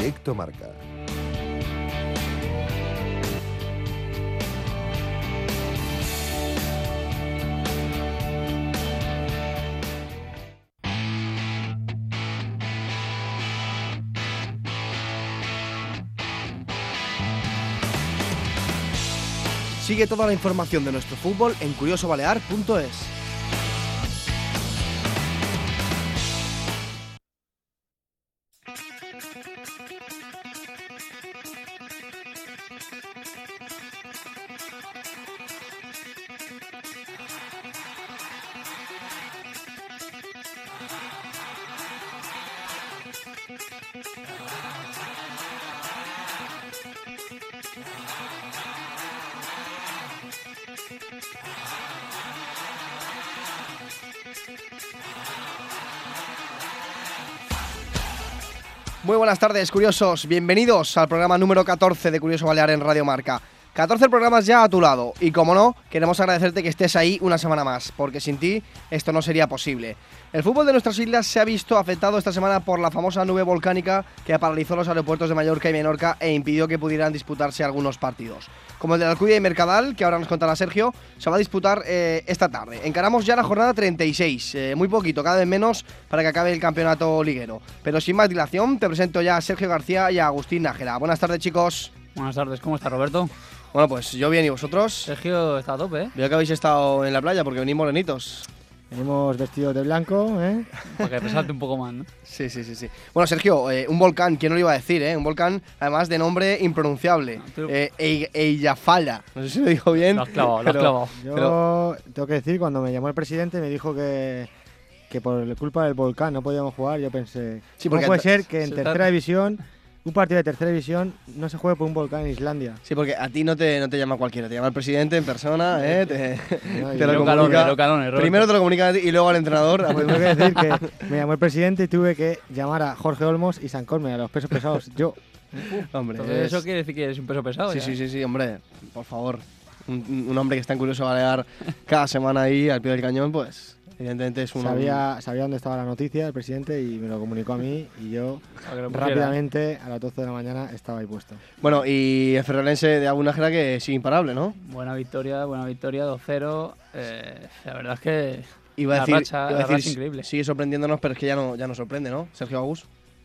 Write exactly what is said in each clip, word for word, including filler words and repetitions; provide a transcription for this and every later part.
Directo Marca. Sigue toda la información de nuestro fútbol en curioso balear punto es. Muy buenas tardes, curiosos. Bienvenidos al programa número catorce de Curioso Balear en Radio Marca. catorce programas ya a tu lado y, como no, queremos agradecerte que estés ahí una semana más, porque sin ti esto no sería posible. El fútbol de nuestras islas se ha visto afectado esta semana por la famosa nube volcánica que paralizó los aeropuertos de Mallorca y Menorca e impidió que pudieran disputarse algunos partidos. Como el de la Alcudia y Mercadal, que ahora nos contará Sergio, se va a disputar eh, esta tarde. Encaramos ya la jornada treinta y seis, eh, muy poquito, cada vez menos para que acabe el campeonato liguero. Pero sin más dilación, te presento ya a Sergio García y a Agustín Nájera. Buenas tardes, chicos. Buenas tardes, ¿cómo está Roberto? Bueno, pues yo bien, ¿y vosotros? Sergio está a tope, ¿eh? Veo que habéis estado en la playa porque venís morenitos. Venimos vestidos de blanco, ¿eh? Para que resalte un poco más, ¿no? Sí, sí, sí, sí. Bueno, Sergio, eh, un volcán, ¿quién no lo iba a decir, eh? Un volcán, además, de nombre impronunciable. No, eh, Eyjafalla. No sé si lo digo bien. Lo has clavado, lo has pero, clavado. Yo pero, tengo que decir, cuando me llamó el presidente me dijo que, que por culpa del volcán no podíamos jugar, yo pensé, Sí, ¿cómo porque puede ant- ser que en se tercera está- división, un partido de tercera división, no se juegue por un volcán en Islandia? sí, porque a ti no te, no te llama cualquiera, te llama el presidente en persona, ¿eh? Te, No, te yo- lo Lo comunica. calones, lo calones, Roberto. Primero te lo comunica a ti y luego al entrenador. Pues tengo que decir que me llamó el presidente y tuve que llamar a Jorge Olmos y San Colme, a los pesos pesados. Yo, Hombre, Entonces es- eso quiere decir que eres un peso pesado, Sí, ya. sí, sí, sí, hombre, por favor. Un, un hombre que está en Curioso Balear cada semana ahí al pie del cañón, pues evidentemente es un sabía, sabía dónde estaba la noticia el presidente y me lo comunicó a mí y yo Para que lo pusiera. rápidamente a las doce de la mañana estaba ahí puesto. Bueno, y el ferrolense de Agustín Nájera que sigue imparable, ¿no? Buena victoria, buena victoria, dos cero. Eh, la verdad es que Iba a La decir, racha- iba a la decir, racha increíble. sigue sorprendiéndonos, pero es que ya no, ya nos sorprende, ¿no? Sergio Agus.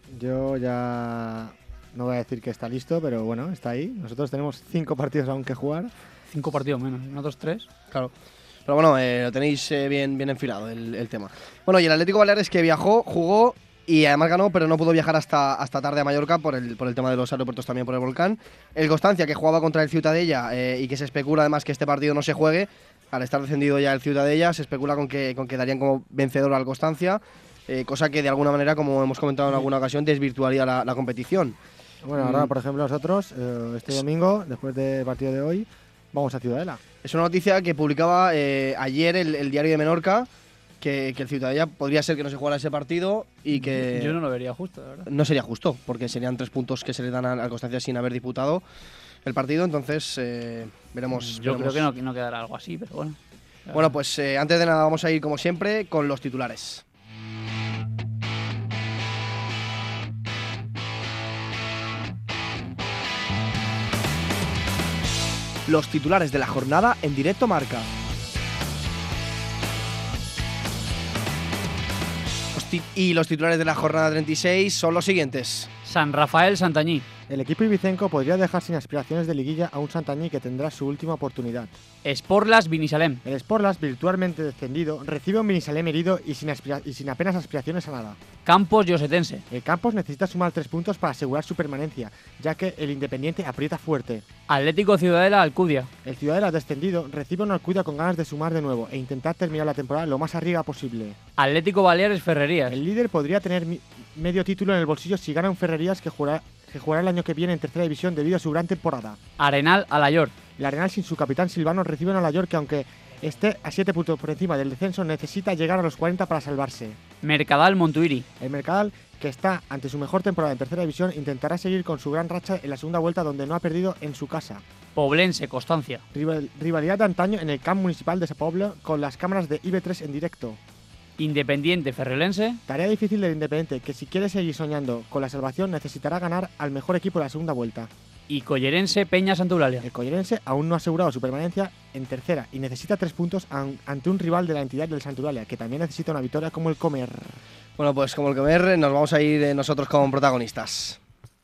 Yo ya no voy a decir que está listo, pero bueno, está ahí. Nosotros tenemos cinco partidos aún que jugar. cinco partidos menos, nosotros tres. Claro. Pero bueno, eh, lo tenéis eh, bien, bien enfilado el, el tema. Bueno, y el Atlético Baleares que viajó, jugó y además ganó, pero no pudo viajar hasta, hasta tarde a Mallorca por el, por el tema de los aeropuertos, también por el volcán. El Constancia, que jugaba contra el Ciutadella eh, y que se especula además que este partido no se juegue, al estar descendido ya el Ciutadella, se especula con que, con que darían como vencedor al Constancia, eh, cosa que de alguna manera, como hemos comentado en alguna ocasión, desvirtuaría la, la competición. Bueno, ahora, Mm. por ejemplo, nosotros, eh, este domingo, después del partido de hoy, vamos a Ciudadela. Es una noticia que publicaba eh, ayer el, el diario de Menorca, que, que el Ciutadella podría ser que no se jugara ese partido y que Yo no lo vería justo, la verdad. no sería justo, porque serían tres puntos que se le dan al al Constancia sin haber disputado el partido, entonces eh, veremos. Yo veremos. creo que no, que no quedará algo así, pero bueno. Bueno, pues eh, antes de nada vamos a ir, como siempre, con los titulares. Los titulares de la jornada en Directo Marca. Los ti- Y los titulares de la jornada treinta y seis son los siguientes. San Rafael Santañí. El equipo ibicenco podría dejar sin aspiraciones de liguilla a un Santañí que tendrá su última oportunidad. Sporlas Vinisalem. El Sporlas, virtualmente descendido, recibe un Vinisalem herido y sin, aspira- y sin apenas aspiraciones a nada. Campos Llosetense. El Campos necesita sumar tres puntos para asegurar su permanencia, ya que el Independiente aprieta fuerte. Atlético Ciudadela Alcudia. El Ciudadela descendido recibe una Alcudia con ganas de sumar de nuevo e intentar terminar la temporada lo más arriba posible. Atlético Baleares Ferrerías. El líder podría tener mi- medio título en el bolsillo si gana un Ferrerías que jugará, que jugará el año que viene en tercera división debido a su gran temporada. Arenal Alayor. El Arenal sin su capitán Silvano recibe un Alayor que, aunque esté a siete puntos por encima del descenso, necesita llegar a los cuarenta para salvarse. Mercadal Montuiri. El Mercadal, que está ante su mejor temporada en tercera división, intentará seguir con su gran racha en la segunda vuelta donde no ha perdido en su casa. Poblense Constancia. Rival- rivalidad de antaño en el camp municipal de Sa Pobla con las cámaras de I B tres en directo. Independiente Ferriolense. Tarea difícil del Independiente, que si quiere seguir soñando con la salvación necesitará ganar al mejor equipo de la segunda vuelta. Y Collerense Peña Santa Eulalia. El Collerense aún no ha asegurado su permanencia en tercera y necesita tres puntos an- ante un rival de la entidad del Santa Eulalia, que también necesita una victoria como el Comer. Bueno, pues como el Comer, nos vamos a ir eh, nosotros como protagonistas.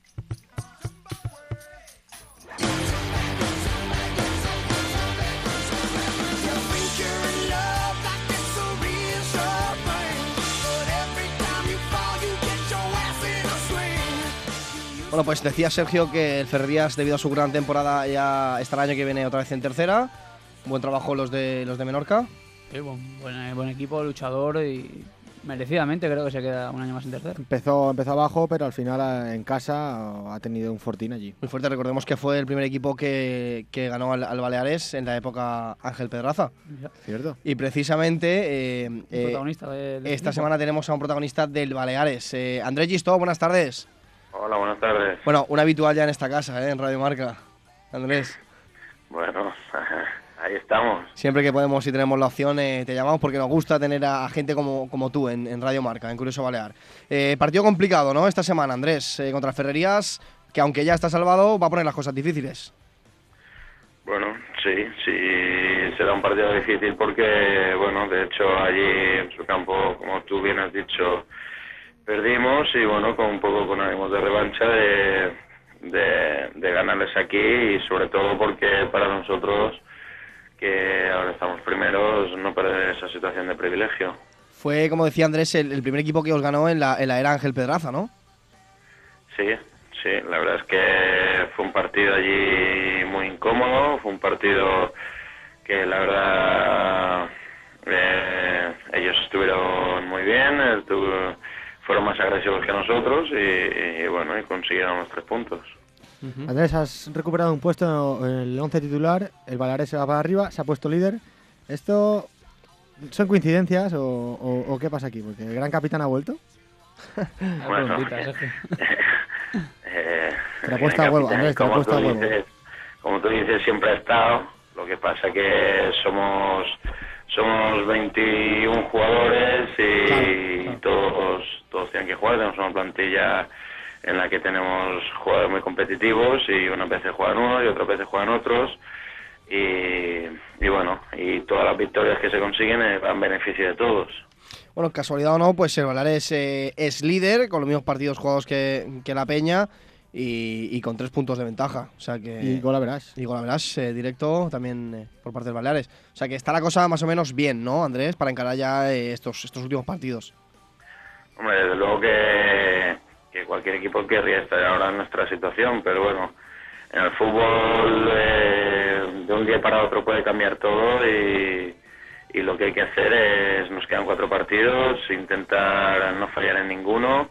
Bueno, pues decía Sergio que el Ferrerías, debido a su gran temporada, ya estará el año que viene otra vez en tercera. Buen trabajo los de los de Menorca. Sí, buen, buen, buen equipo, luchador y merecidamente creo que se queda un año más en tercera. Empezó, empezó abajo, pero al final en casa ha tenido un fortín allí. Muy fuerte, recordemos que fue el primer equipo que, que ganó al, al Baleares en la época Ángel Pedraza. Ya. ¿Cierto? Y precisamente eh, eh, Protagonista de, de esta equipo. semana tenemos a un protagonista del Baleares. Eh, Andrés Gistó, buenas tardes. Hola, buenas tardes. Bueno, un habitual ya en esta casa, ¿eh? En Radio Marca. Andrés, Bueno, ahí estamos. siempre que podemos y tenemos la opción, eh, te llamamos porque nos gusta tener a, a gente como, como tú en, en Radio Marca, en Curioso Balear. Eh, partido complicado, ¿no? Esta semana, Andrés, eh, contra Ferrerías, que aunque ya está salvado, va a poner las cosas difíciles. Bueno, sí, sí, será un partido difícil porque, bueno, de hecho allí en su campo, como tú bien has dicho, perdimos y, bueno, con un poco con ánimos de revancha de, de, de ganarles aquí y sobre todo porque para nosotros, que ahora estamos primeros, no perder esa situación de privilegio. Fue, como decía Andrés, el, el primer equipo que os ganó en la, en la era Ángel Pedraza, ¿no? Sí, sí, la verdad es que fue un partido allí muy incómodo, fue un partido que la verdad eh, ellos estuvieron muy bien, estuvo, fueron más agresivos que nosotros y, y bueno, y consiguieron los tres puntos. Uh-huh. Andrés, has recuperado un puesto en el once titular, el Baleares se va para arriba, se ha puesto líder. ¿Esto son coincidencias o, o, o qué pasa aquí? Porque el gran capitán ha vuelto. Bueno, Preguntita, Sergio. eh, Te la ha puesto a huevo, Andrés, te la ha como puesto a tú huevo. dices, como tú dices, siempre ha estado. Lo que pasa que somos somos veintiún jugadores y Claro, claro. todos todos tienen que jugar. Tenemos una plantilla en la que tenemos jugadores muy competitivos y unas veces juegan unos y otras veces juegan otros. Y, y bueno, y todas las victorias que se consiguen eh, van en beneficio de todos. Bueno, casualidad o no, pues el Baleares eh, es líder, con los mismos partidos jugados que, que la Peña y, y con tres puntos de ventaja. O sea que, Y gol a verás. y gol a verás, eh, directo también eh, por parte del Baleares. O sea que está la cosa más o menos bien, ¿no, Andrés? Para encarar ya eh, estos, estos últimos partidos. Hombre, desde luego que, que cualquier equipo querría estar ahora en nuestra situación, pero bueno, en el fútbol eh, de un día para otro puede cambiar todo y, y lo que hay que hacer es, nos quedan cuatro partidos, intentar no fallar en ninguno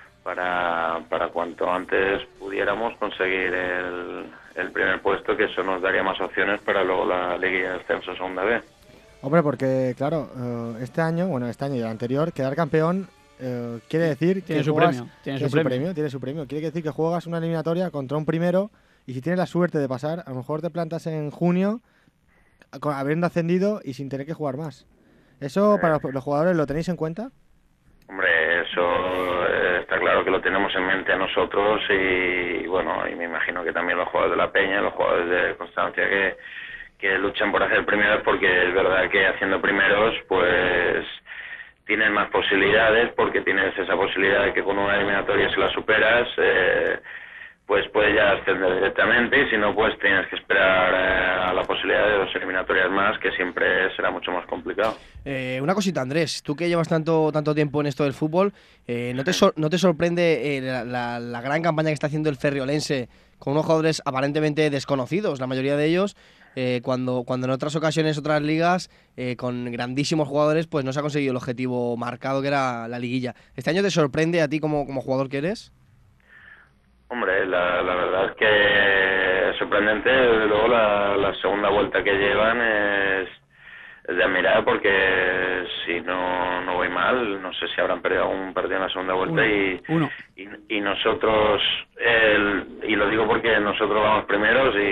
para, para cuanto antes pudiéramos conseguir el, el primer puesto, que eso nos daría más opciones para luego la Liga de Ascenso Segunda B. Hombre, porque claro, eh, este año, bueno, este año y el anterior, quedar campeón eh, quiere decir Tiene que su juegas- premio, tiene tiene su premio. tiene su premio. Quiere decir que juegas una eliminatoria contra un primero y si tienes la suerte de pasar, a lo mejor te plantas en junio con- habiendo ascendido y sin tener que jugar más. ¿Eso para los, los jugadores lo tenéis en cuenta? Hombre, eso eh, está claro que lo tenemos en mente nosotros y, y bueno, y me imagino que también los jugadores de la Peña, los jugadores de Constancia que, que luchan por hacer primeros, porque es verdad que haciendo primeros pues tienes más posibilidades, porque tienes esa posibilidad de que con una eliminatoria si la superas eh, pues puedes ya ascender directamente y si no pues tienes que esperar eh, a la posibilidad de dos eliminatorias más, que siempre será mucho más complicado. Eh, una cosita, Andrés, tú que llevas tanto tanto tiempo en esto del fútbol, eh, ¿no, te sor- ¿no te sorprende eh, la, la- la gran campaña que está haciendo el Ferriolense con unos jugadores aparentemente desconocidos, la mayoría de ellos, eh, cuando, cuando en otras ocasiones, otras ligas, eh, con grandísimos jugadores, pues no se ha conseguido el objetivo marcado que era la liguilla? ¿Este año te sorprende a ti como, como jugador que eres? Hombre, la, la verdad es que es sorprendente. Desde luego la, la segunda vuelta que llevan es, es de admirar, porque si no, no voy mal, no sé si habrán perdido algún partido en la segunda vuelta. Uno, y, uno. y y nosotros, el, y lo digo porque nosotros vamos primeros y,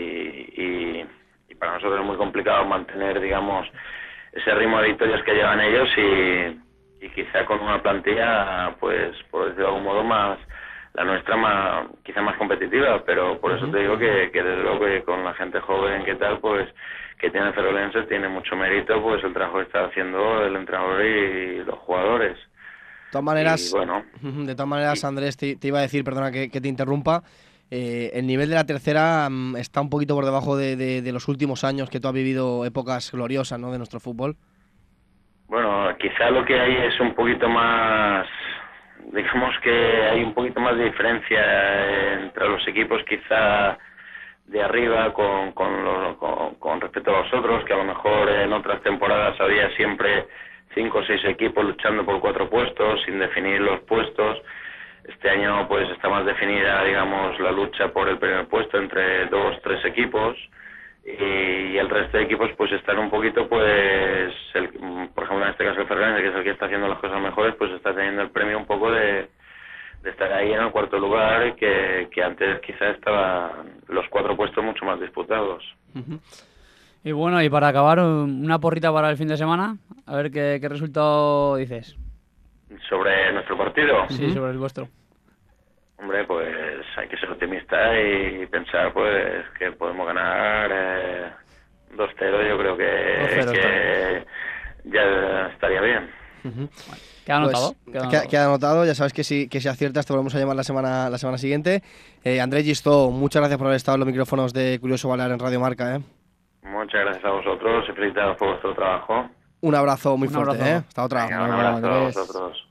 y, y para nosotros es muy complicado mantener, digamos, ese ritmo de victorias que llevan ellos y y quizá con una plantilla, pues, por decirlo de algún modo, más, la nuestra más, quizá más competitiva, pero por eso te digo que, que desde luego que con la gente joven que tal, pues, que tiene Ferrolenses, tiene mucho mérito, pues, el trabajo que está haciendo el entrenador y los jugadores. De todas maneras, y, bueno, de todas maneras Andrés, te, te iba a decir, perdona que, que te interrumpa, eh, el nivel de la tercera um, está un poquito por debajo de, de, de los últimos años que tú has vivido épocas gloriosas, ¿no?, de nuestro fútbol. Bueno, quizá lo que hay es un poquito más, digamos que hay un poquito más de diferencia entre los equipos quizá de arriba con, con, lo, con, con respecto a los otros, que a lo mejor en otras temporadas había siempre cinco o seis equipos luchando por cuatro puestos, sin definir los puestos. Este año pues está más definida, digamos, la lucha por el primer puesto entre dos, tres equipos, y el resto de equipos pues están un poquito, pues, el, por ejemplo en este caso el Fernández, que es el que está haciendo las cosas mejores, pues está teniendo el premio un poco de, de estar ahí en el cuarto lugar, que, que antes quizá estaban los cuatro puestos mucho más disputados. Uh-huh. Y bueno, y para acabar, una porrita para el fin de semana, a ver qué, qué resultado dices. ¿Sobre nuestro partido? Sí, uh-huh. sobre el vuestro. Hombre, pues hay que ser optimista y pensar pues que podemos ganar eh, dos cero, yo creo que, que ya estaría bien. Uh-huh. ¿Queda anotado? Pues, queda, queda, queda anotado, ya sabes que si, que si aciertas te volvemos a llamar la semana la semana siguiente. Eh, Andrés Gistó, muchas gracias por haber estado en los micrófonos de Curioso Balear en Radio Marca. ¿eh? Muchas gracias a vosotros y felicitados por vuestro trabajo. Un abrazo muy un fuerte, abrazo. ¿eh? Hasta otra. Venga, un abrazo a vosotros.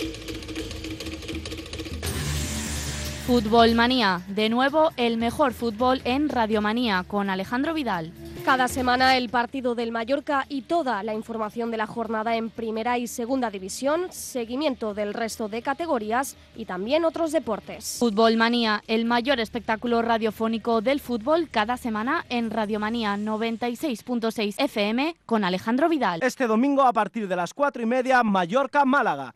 Fútbol Manía, de nuevo el mejor fútbol en Radio Manía con Alejandro Vidal. Cada semana el partido del Mallorca y toda la información de la jornada en Primera y Segunda División, seguimiento del resto de categorías y también otros deportes. Fútbol Manía, el mayor espectáculo radiofónico del fútbol cada semana en Radio Manía noventa y seis punto seis F M con Alejandro Vidal. Este domingo a partir de las cuatro y media, Mallorca-Málaga.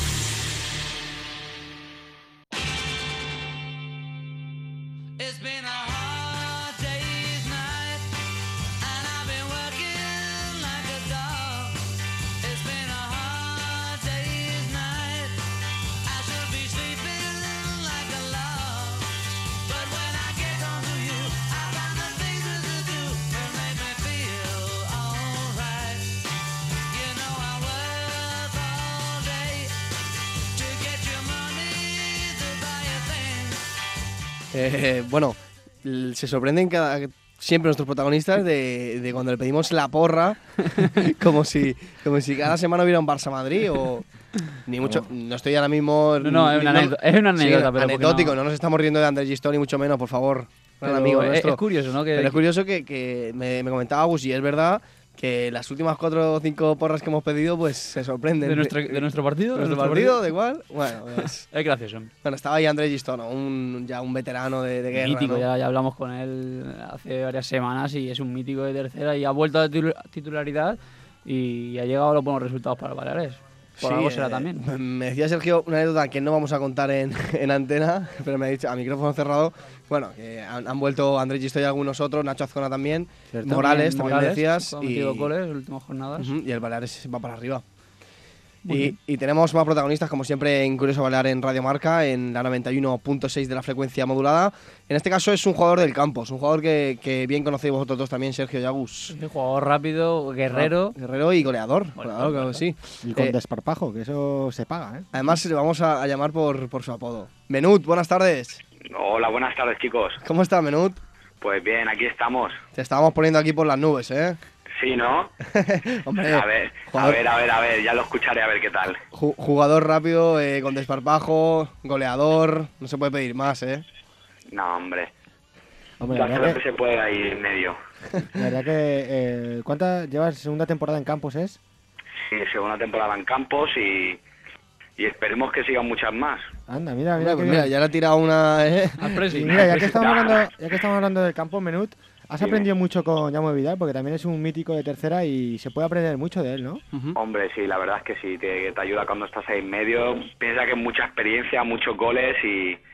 Eh, bueno, se sorprenden cada, siempre nuestros protagonistas de, de cuando le pedimos la porra, como si como si cada semana hubiera un Barça-Madrid o... Ni mucho, no, no estoy ahora mismo... No, no, es una, no, anécdota, es una anécdota, sí, pero anecdótico, no... no nos estamos riendo de Andrés Gistó ni mucho menos, por favor. Pero amigo es, nuestro. Es curioso, ¿no? Que... Pero es curioso que, que me, me comentaba Gus, y es verdad que las últimas cuatro o cinco porras que hemos pedido, pues se sorprenden. ¿De nuestro, de nuestro partido? ¿De nuestro partido? ¿De igual? Bueno, pues... es gracioso. Bueno, estaba ahí Andrés Gistó, ¿no? Un, ya un veterano de, de guerra, mítico, ¿no? ya, ya hablamos con él hace varias semanas y es un mítico de tercera y ha vuelto a titularidad y ha llegado a los buenos resultados para Baleares. Por sí, algo será eh, también. Me decía Sergio una anécdota que no vamos a contar en, en antena, pero me ha dicho a micrófono cerrado. Bueno, que han, han vuelto Andrés Gistó y algunos otros, Nacho Azcona también, ¿Cierto? Morales, también, también Morales, me decías. Ha metido goles en las últimas jornadas. Uh-huh, y el Baleares va para arriba. Y, y tenemos más protagonistas, como siempre, en Curioso Balear en Radio Marca, en la noventa y uno punto seis de la frecuencia modulada. En este caso es un jugador del campo, es un jugador que, que bien conocéis vosotros dos también, Sergio Yagus. Es un jugador rápido, guerrero. Ah, guerrero y goleador, Bueno, goleador, claro bueno. que sí. Y con Eh, desparpajo, que eso se paga, ¿eh? Además, le vamos a, a llamar por, por su apodo. Menut, buenas tardes. Hola, buenas tardes, chicos. ¿Cómo estás, Menut? Pues bien, aquí estamos. Te estábamos poniendo aquí por las nubes, ¿eh? Sí, ¿no? Hombre, A ver, a jugador, ver, a ver, a ver, ya lo escucharé a ver qué tal. ju- jugador rápido, eh, con desparpajo, goleador, no se puede pedir más, ¿eh? No, hombre. Hombre, Ya la sé verdad lo que, que se puede ahí en medio. la verdad que eh, ¿cuánta llevas segunda temporada en Campos es? Sí, segunda temporada en Campos y, y esperemos que sigan muchas más. Anda, mira, mira, Hombre, pues qué mira, bien. ya le ha tirado una, ¿eh? Al Y presi. mira, ya al que presi. estamos Ya. hablando, ya que estamos hablando del campo, Menut, has Dime. aprendido mucho con Jaume Vidal, porque también es un mítico de tercera y se puede aprender mucho de él, ¿no? Ujú. Hombre, sí, la verdad es que sí, te, te ayuda cuando estás ahí en medio. Piensa que es mucha experiencia, muchos goles y,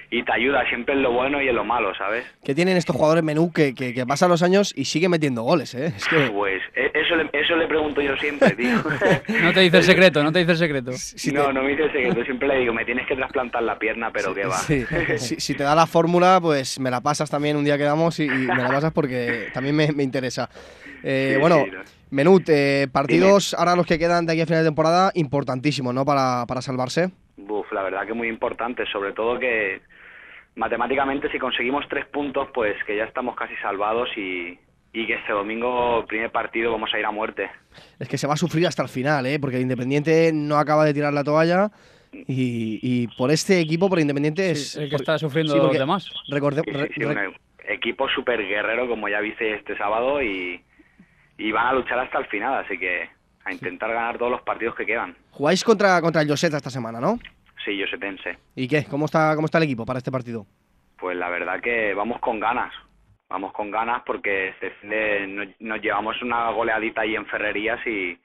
y te ayuda siempre en lo bueno y en lo malo, ¿sabes? ¿Qué tienen estos jugadores Menú que, que, que pasan los años y sigue metiendo goles, eh? Es que... Pues e- eso le, eso le pregunto yo siempre, tío. No te dice el secreto, no te dice el secreto. Si no, te- no me dice el secreto, siempre le digo, me tienes que trasplantar la pierna, pero qué va. Sí, si, si te da la fórmula, pues me la pasas también un día que damos y, y me la pasas porque también me, me interesa. Eh, Sí, bueno, sí, no. Menut, eh, partidos ahora los que quedan de aquí a final de temporada, importantísimos, ¿no? Para, para salvarse. Buf, la verdad que muy importante, sobre todo que matemáticamente si conseguimos tres puntos, pues que ya estamos casi salvados y, y que este domingo, primer partido, vamos a ir a muerte. Es que se va a sufrir hasta el final, ¿eh? Porque el Independiente no acaba de tirar la toalla y, y por este equipo, por Independiente, es... Sí, el que por- está sufriendo sí, los porque demás. recorde- Sí, sí, re- sí, re- un equipo súper guerrero, como ya viste este sábado, y, y van a luchar hasta el final, así que a intentar ganar todos los partidos que quedan. Jugáis contra, contra el Joseta esta semana, ¿no? Sí, yo setense. ¿Y qué? ¿Cómo está, cómo está el equipo para este partido? Pues la verdad que vamos con ganas. Vamos con ganas porque este fin de nos, nos llevamos una goleadita ahí en Ferrerías y,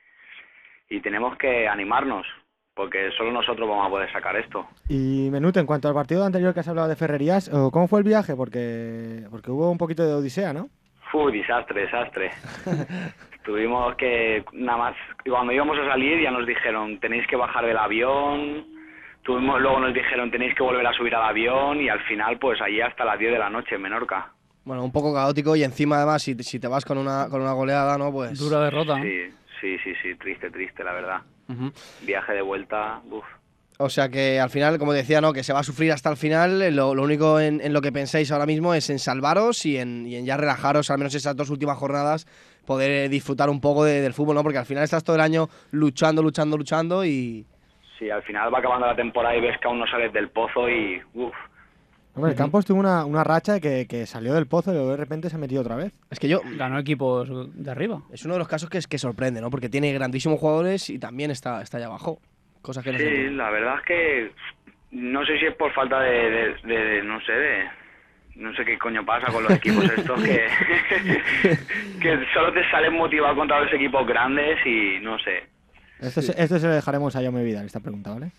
y tenemos que animarnos, porque solo nosotros vamos a poder sacar esto. Y Menut, en cuanto al partido anterior que has hablado de Ferrerías, ¿o ¿cómo fue el viaje? Porque, porque hubo un poquito de odisea, ¿no? Uy, desastre, desastre. Tuvimos que, nada más, cuando íbamos a salir ya nos dijeron, tenéis que bajar del avión. Tuvimos, luego nos dijeron, tenéis que volver a subir al avión, y al final, pues allí hasta las diez de la noche en Menorca. Bueno, un poco caótico y encima además si, te- si te vas con una, con una goleada, ¿no? Pues... Dura derrota, ¿no? Sí, sí, sí, sí, triste, triste, la verdad. Ujú. Viaje de vuelta, uff. O sea que al final, como decía, ¿no? Que se va a sufrir hasta el final. eh, Lo, lo único en, en lo que pensáis ahora mismo es en salvaros y en, y en ya relajaros, al menos esas dos últimas jornadas, poder eh, disfrutar un poco de- del fútbol, ¿no? Porque al final estás todo el año luchando, luchando, luchando y... Sí, al final va acabando la temporada y ves que aún no sales del pozo y uff. Hombre, el Campos tuvo una, una racha que, que salió del pozo y luego de repente se ha metido otra vez. Es que yo... Ganó equipos de arriba. Es uno de los casos que, es, que sorprende, ¿no? Porque tiene grandísimos jugadores y también está, está allá abajo. Cosas que no se Sí, entienden. la verdad es que no sé si es por falta de, de, de- de- no sé, de... No sé qué coño pasa con los equipos estos que, que solo te salen motivados contra los equipos grandes y no sé. Esto, se, esto se lo dejaremos a Jaume Vidal, esta pregunta, ¿vale?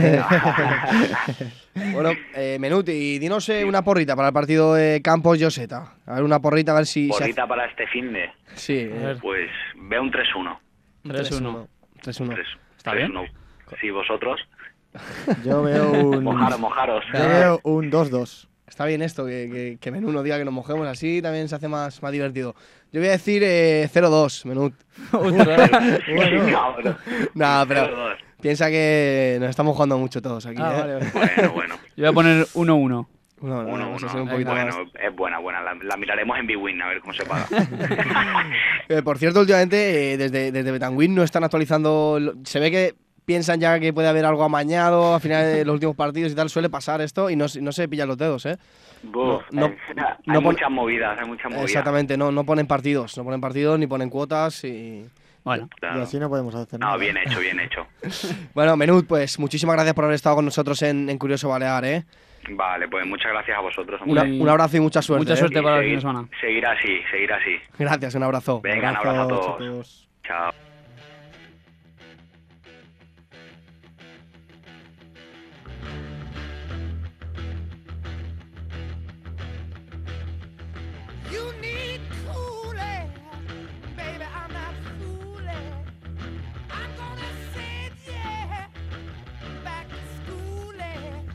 Bueno, eh, Menut, y dinos eh, una porrita para el partido de Campos-Joseta. A ver, una porrita, a ver si... si Porrita para este fin de, hace- Sí, eh, ver. pues veo un tres uno. tres uno. tres uno. ¿Está bien? Sí, vosotros. Yo veo un... Mojaros, mojaros. Yo veo un dos dos. Está bien esto, que, que, que Menú no diga que nos mojemos así, también se hace más, más divertido. Yo voy a decir eh, cero dos, Menut. Cabrón. Nada, pero cero dos. piensa que nos estamos jugando mucho todos aquí, Ah, ¿eh? vale, vale. Bueno, bueno. Yo voy a poner uno uno. No, no, Uno, vamos a uno. ser un Es poquito bueno, más. es buena, buena. La, la miraremos en B-Win a ver cómo se paga. Eh, por cierto, últimamente, eh, desde, desde Betanwin no están actualizando. lo- Se ve que piensan ya que puede haber algo amañado a final de los últimos partidos y tal. Suele pasar esto y no, se- no se pillan los dedos, ¿eh? Buf, No, no, eh, no hay pone- muchas movidas, hay muchas movidas. Exactamente, no, no ponen partidos. No ponen partidos ni ponen cuotas y. Bueno, Claro. Y así no podemos hacer nada. No, bien hecho, bien hecho. Bueno, Menut, pues muchísimas gracias por haber estado con nosotros en, en Curioso Balear, ¿eh? Vale, pues muchas gracias a vosotros. Una- hombre. Y- un abrazo y mucha suerte. mucha ¿eh? suerte para el seguir, fin de semana. seguir así, seguir así. Gracias, un abrazo. Venga, un abrazo a todos. chicos. Chao. You need cooling, baby. I'm not fooling. I'm gonna send you back to schooling,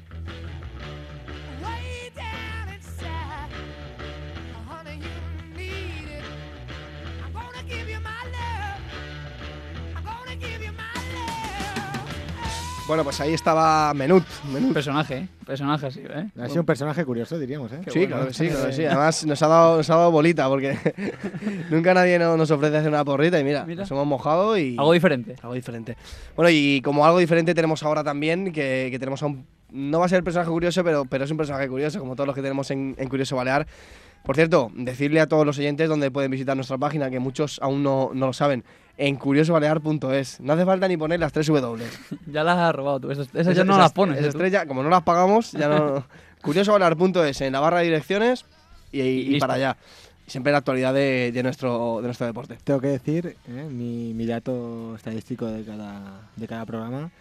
way down inside. Honey, you need it. I'm gonna give you my love. I'm gonna give you my love. Bueno, pues ahí estaba Menut. Menut. Personaje, ¿eh? Personaje así, ¿eh? Ha sido un personaje curioso, diríamos, ¿eh? Sí, bueno, claro que sí, ¿eh? claro que sí. Además nos ha dado, nos ha dado bolita porque nunca nadie no- nos ofrece hacer una porrita y mira, Mira. nos hemos mojado y... Algo diferente. Algo diferente. Bueno, y como algo diferente tenemos ahora también, que, que tenemos a un... No va a ser el personaje curioso, pero, pero es un personaje curioso, como todos los que tenemos en, en Curioso Balear. Por cierto, decirle a todos los oyentes donde pueden visitar nuestra página, que muchos aún no, no lo saben, en curioso balear punto es. No hace falta ni poner las tres W. Ya las has robado tú. Esas, esas ya no las pones. Esas ¿eh, tú? tres ya, como no las pagamos, ya no... curioso balear punto es en la barra de direcciones y, y listo. para allá. Siempre la actualidad de, de, nuestro, de nuestro deporte. Tengo que decir, ¿eh? mi, mi dato estadístico de cada, de cada programa,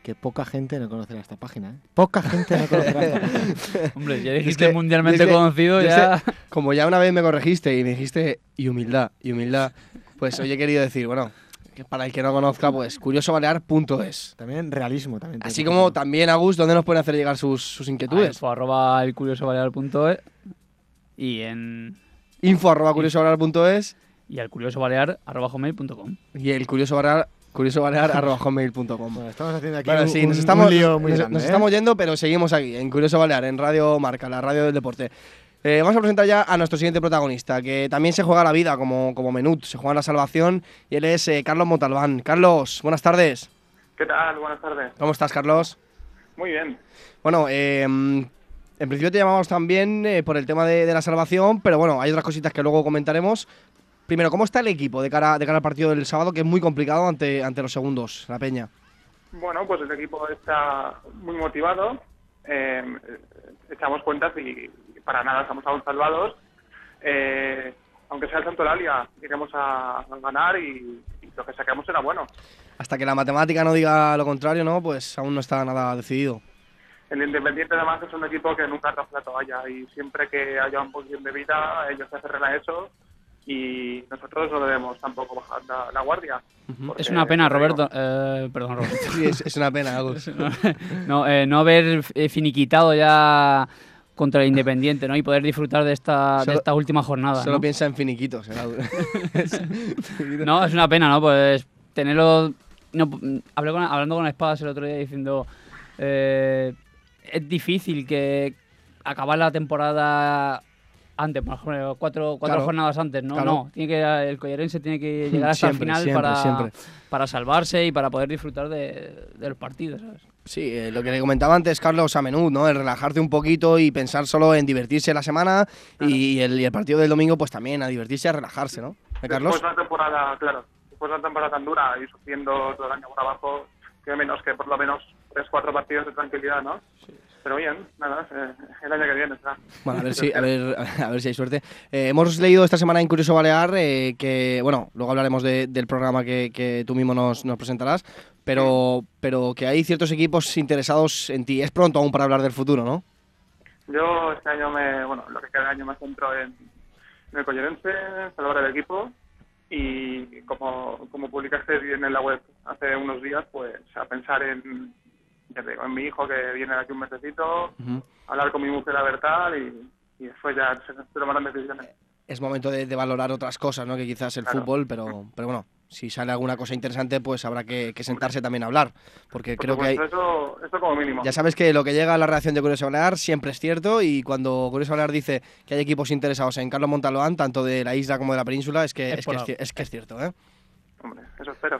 que poca gente no conocerá esta página, ¿eh? Poca gente no conocerá esta página. Hombre, ya Es dijiste que- mundialmente es que- conocido, yo ya... sé- como ya una vez me corregiste y me dijiste, y humildad, y humildad, pues hoy he querido decir, bueno, que para el que no conozca, pues curiosobalear punto es. También realismo. También Así como también, Agus, ¿dónde nos pueden hacer llegar sus, sus A inquietudes? info arroba el curioso balear punto es y en... Info arroba curiosobalear punto es y al curioso balear arroba hotmail punto com. y el curiosobalear curiosobalear arroba hotmail punto com. Bueno, estamos haciendo aquí Bueno, un, sí, nos un- estamos, un lío muy nos, grande, nos ¿eh? estamos yendo, pero seguimos aquí, en Curioso Balear, en Radio Marca, la radio del deporte. Eh, vamos a presentar ya a nuestro siguiente protagonista, que también se juega la vida como, como Menut, se juega la salvación, y él es eh, Carlos Montalbán. Carlos, buenas tardes. ¿Qué tal? Buenas tardes. ¿Cómo estás, Carlos? Muy bien. Bueno, eh, en principio te llamamos también eh, por el tema de, de la salvación, pero bueno, hay otras cositas que luego comentaremos. Primero, ¿cómo está el equipo de cara, de cara al partido del sábado, que es muy complicado ante, ante los segundos, la Peña? Bueno, pues el equipo está muy motivado. Eh, echamos cuentas y para nada estamos aún salvados. Eh, aunque sea el Santo Lalia, iremos a, a ganar y, y lo que saquemos será bueno. Hasta que la matemática no diga lo contrario, ¿no? Pues aún no está nada decidido. El Independiente además es un equipo que nunca rompe la toalla y siempre que haya un poquito de vida ellos se aferran a eso y nosotros no debemos tampoco bajar la, la guardia. Porque, Es una pena, como digo, Roberto. Eh, perdón, Roberto. Sí, es, es una pena, Agus. no, no, eh, no haber eh, finiquitado ya contra el Independiente, ¿no? Y poder disfrutar de esta, Solo- de esta última jornada. Solo ¿no? piensa en finiquitos. el Agus. No, es una pena, ¿no? Pues tenerlo... No, hablé con, hablando con Espadas el otro día diciendo... eh, es difícil que acabar la temporada antes, por ejemplo, cuatro, cuatro Claro, jornadas antes, ¿no? claro. No, tiene que, el Collarense tiene que llegar hasta Siempre, el final siempre, para, siempre. para salvarse y para poder disfrutar de, del partido, ¿sabes? Sí, eh, lo que le comentaba antes Carlos a Menú, ¿no? El relajarte un poquito y pensar solo en divertirse la semana y, el, y el partido del domingo, pues también a divertirse y a relajarse, ¿no? ¿Eh, Carlos? Después de una temporada, claro, después de una temporada tan dura y sufriendo todo el año por abajo, que menos que por lo menos tres, cuatro partidos de tranquilidad, ¿no? Pero bien, nada, eh, el año que viene está. Bueno, a ver si, a ver, a ver si hay suerte. Eh, hemos leído esta semana en Curioso Balear eh, que, bueno, luego hablaremos de- del programa que, que tú mismo nos, nos presentarás, pero, pero que hay ciertos equipos interesados en ti. Es pronto aún para hablar del futuro, ¿no? Yo este año, me, bueno, lo que queda de año me centro en, en el Collerense, salvar el equipo y como, como publicaste bien en la web hace unos días, pues a pensar en, ya te digo, en mi hijo que viene de aquí un mesecito, Ujú. hablar con mi mujer a ver tal y, y después ya se, se tomarán decisiones. Es momento de, de valorar otras cosas, ¿no? Que quizás el Claro. fútbol, pero, pero bueno, si sale alguna cosa interesante, pues habrá que, que sentarse también a hablar, porque Por creo que hay... supuesto, eso, eso como mínimo. Ya sabes que lo que llega a la redacción de Curioso Balear siempre es cierto y cuando Curioso Balear dice que hay equipos interesados en Carlos Montalbán, tanto de la isla como de la península, es que Es es, por que es, algo. ci- es que es cierto, ¿eh? Hombre, eso espero.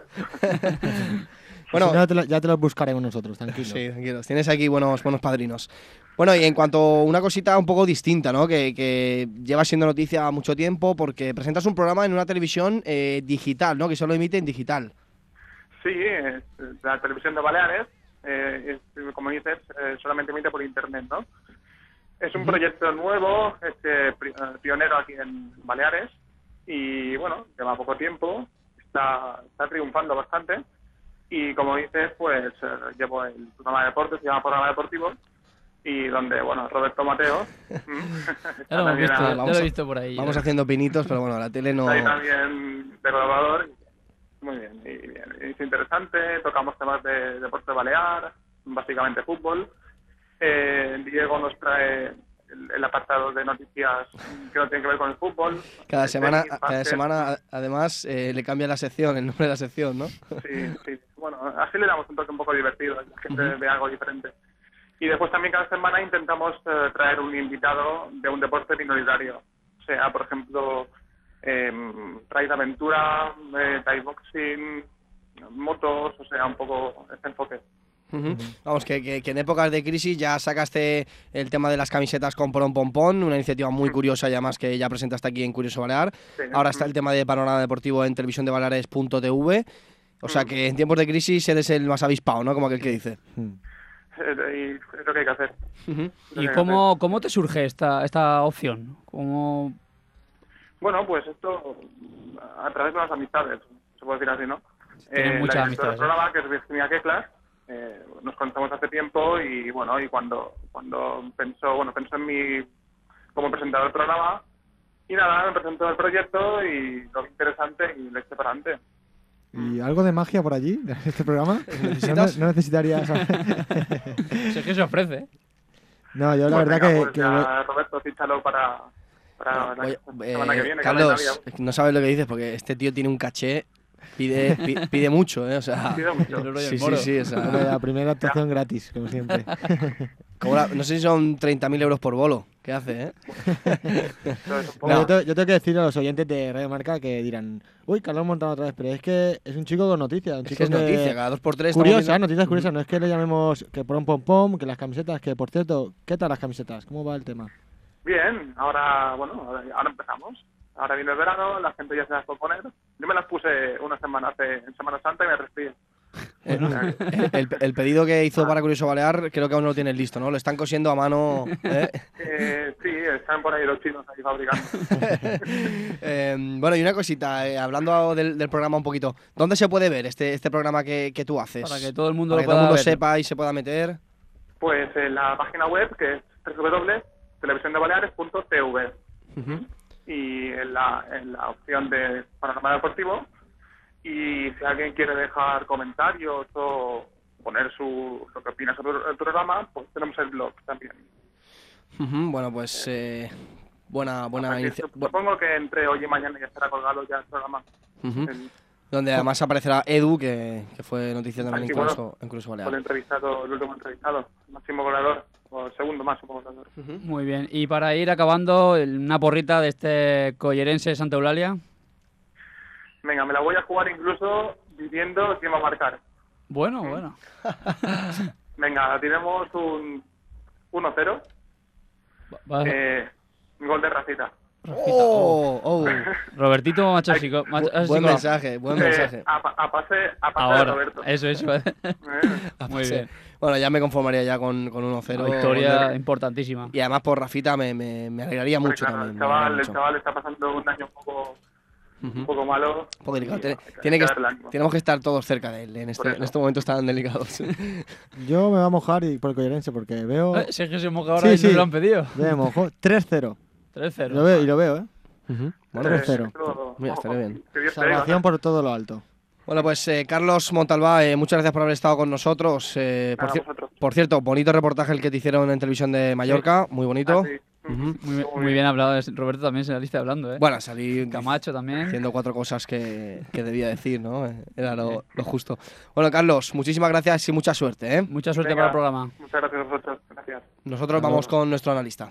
Bueno, Si no, te lo- ya te los buscaremos nosotros, tranquilo. sí, tranquilos, tienes aquí buenos, buenos padrinos. Bueno, y en cuanto a una cosita un poco distinta, ¿no? Que, que lleva siendo noticia mucho tiempo porque presentas un programa en una televisión eh, digital, ¿no? Que solo emite en digital. Sí, es- la televisión de Baleares, eh, es, como dices, eh, solamente emite por internet, ¿no? Es un proyecto nuevo, es eh, pri- eh, pionero aquí en Baleares y bueno, lleva poco tiempo, está, está triunfando bastante y como dices, pues eh, llevo el programa de deportes, se llama Programa Deportivo y donde, bueno, Roberto Mateo Ya lo hemos también visto, a- ya lo vamos he a- visto por ahí. Vamos ya. haciendo pinitos, pero bueno, la tele no... está ahí también de colaborador. Muy bien, y bien. Es interesante, tocamos temas de deporte balear, básicamente fútbol. Eh, Diego nos trae el, el apartado de noticias que no tienen que ver con el fútbol. Cada De semana, tenis, cada básquet. semana a- además, eh, le cambia la sección, el nombre de la sección, ¿no? Sí, sí. Bueno, así le damos un toque un poco divertido, la gente ve algo diferente. Y después también cada semana intentamos eh, traer un invitado de un deporte minoritario. O sea, por ejemplo, eh, raid aventura, eh, Thai boxing, motos, o sea, un poco este enfoque. Ujú. Vamos, que, que- que en épocas de crisis ya sacaste el tema de las camisetas con Porón Pompón, una iniciativa muy curiosa y además que ya presentaste aquí en Curioso Balear. Sí. Ahora está el tema de Panorama Deportivo en televisión de Baleares punto t v. O sea que en tiempos de crisis eres el más avispado, ¿no? Como aquel que dice. Mm. Eh, y es lo que hay que hacer. Ujú. Lo que ¿Y hay que cómo, cómo te surge esta, esta opción? ¿Cómo... Bueno, pues esto a través de las amistades, se puede decir así, ¿no? Tienen Eh, muchas la directora amistades, del programa, que es Virginia Keklas, eh, nos conocemos hace tiempo y bueno, y cuando cuando pensó, bueno, pensó en mí como presentador del programa y nada, me presentó el proyecto y lo vi interesante y le eché para adelante. ¿Y algo de magia por allí, de este programa? ¿Necesitas? No, no necesitarías... Si es que se ofrece, ¿eh? No, yo la Pues verdad venga, que... pues que- ya, Roberto, fíchalo para, para la Oye, semana que eh, viene. que ahora es Carlos, Navidad. no sabes lo que dices porque este tío tiene un caché, pide, pi- pide mucho, ¿eh? O sea, Pide mucho. El oro y el sí, sí, moro. sí, o sea, Bueno, la primera actuación gratis, como siempre. cobra- no sé si son treinta mil euros por bolo. ¿Qué hace, eh? Entonces, un poco- No, yo, te- yo tengo que decir a los oyentes de Radio Marca que dirán, uy, Carlos Montano otra vez, pero es que es un chico con noticias. Un Es chico que es noticia, cada dos por tres. estamos Curiosa, viendo- noticias curiosas, no es que le llamemos que pom pom pom, que las camisetas, que por cierto, ¿qué tal las camisetas? ¿Cómo va el tema? Bien, ahora, bueno, ahora, ahora empezamos. Ahora viene el verano, la gente ya se las puede poner. Yo me las puse una semana hace, en Semana Santa y me resfrié. El, el- el pedido que hizo para Curioso Balear creo que aún no lo tienen listo, ¿no? Lo están cosiendo a mano. ¿eh? Eh, sí, están por ahí los chinos ahí fabricando. Eh, bueno, y una cosita, eh, hablando del, del programa un poquito, ¿dónde se puede ver este, este programa que, que tú haces? Para que todo el mundo Para lo que todo el pueda mundo ver. sepa y se pueda meter. Pues en la página web que es doble u doble u doble u punto televisión de baleares punto t v Ujú. y en la, en la opción de panorama deportivo. Y si alguien quiere dejar comentarios o poner su lo que opina sobre el programa, pues tenemos el blog también. Ujú, bueno, pues eh, buena, buena Así que inicia- bu- supongo que entre hoy y mañana ya estará colgado ya el programa. Ujú. El- Donde además aparecerá Edu, que, que fue noticia también Aquí, en bueno, Curioso, en Curioso Con el Balear. entrevistado, el último entrevistado, máximo goleador, o el segundo máximo goleador. Muy bien. Y para ir acabando, el- una porrita de este collerense Santa Eulalia. Venga, me la voy a jugar incluso diciendo quién va a marcar. Bueno, bueno. Venga, tenemos un uno cero, Va- eh, gol de Rafita. ¡Oh! oh. Robertito Macho Chico. Macho- Bu- Chico. buen mensaje, buen Eh, mensaje. a, pa- a pase, a pase de Ahora, Roberto. eso, eso. Eh, Muy Sí. bien. Bueno, ya me conformaría ya con, con uno cero. Una victoria importantísima. Y además por Rafita me, me, me alegraría hombre, mucho claro, también. el me alegraría chaval, el mucho. chaval está pasando un año un poco, Ujú. un poco malo. Un poco delicado. Y, Tiene, bueno, hay tiene que, darle ánimo. tenemos que estar todos cerca de él en Por este, en eso. este momento tan delicados. Yo me voy a mojar y por el collerense porque veo... Eh, Si es que se moja ahora Sí, y sí. nos lo han pedido. Yo me mojo tres cero. tres cero. Lo veo, y lo veo, ¿eh? Ujú. Bueno, tres pues, cero. Pero, Mira, ojo, estaría bien. que Dios te oiga. Salvación por todo lo alto. bueno, pues eh, Carlos Montalbá, eh, muchas gracias por haber estado con nosotros. Eh, por, Nada, cier- vosotros. por cierto, bonito reportaje el que te hicieron en televisión de Mallorca, muy bonito. Ah, sí. Ujú. Muy, bien- muy bien hablado. es- Roberto también se la lista hablando, ¿eh? Bueno, salí Camacho también. haciendo cuatro cosas que, que debía decir, ¿no? Eh, Era lo, lo justo. Bueno, Carlos, muchísimas gracias y mucha suerte, ¿eh? Mucha suerte Venga, para el programa. Muchas gracias a vosotros. Gracias. Nosotros vamos con nuestro analista.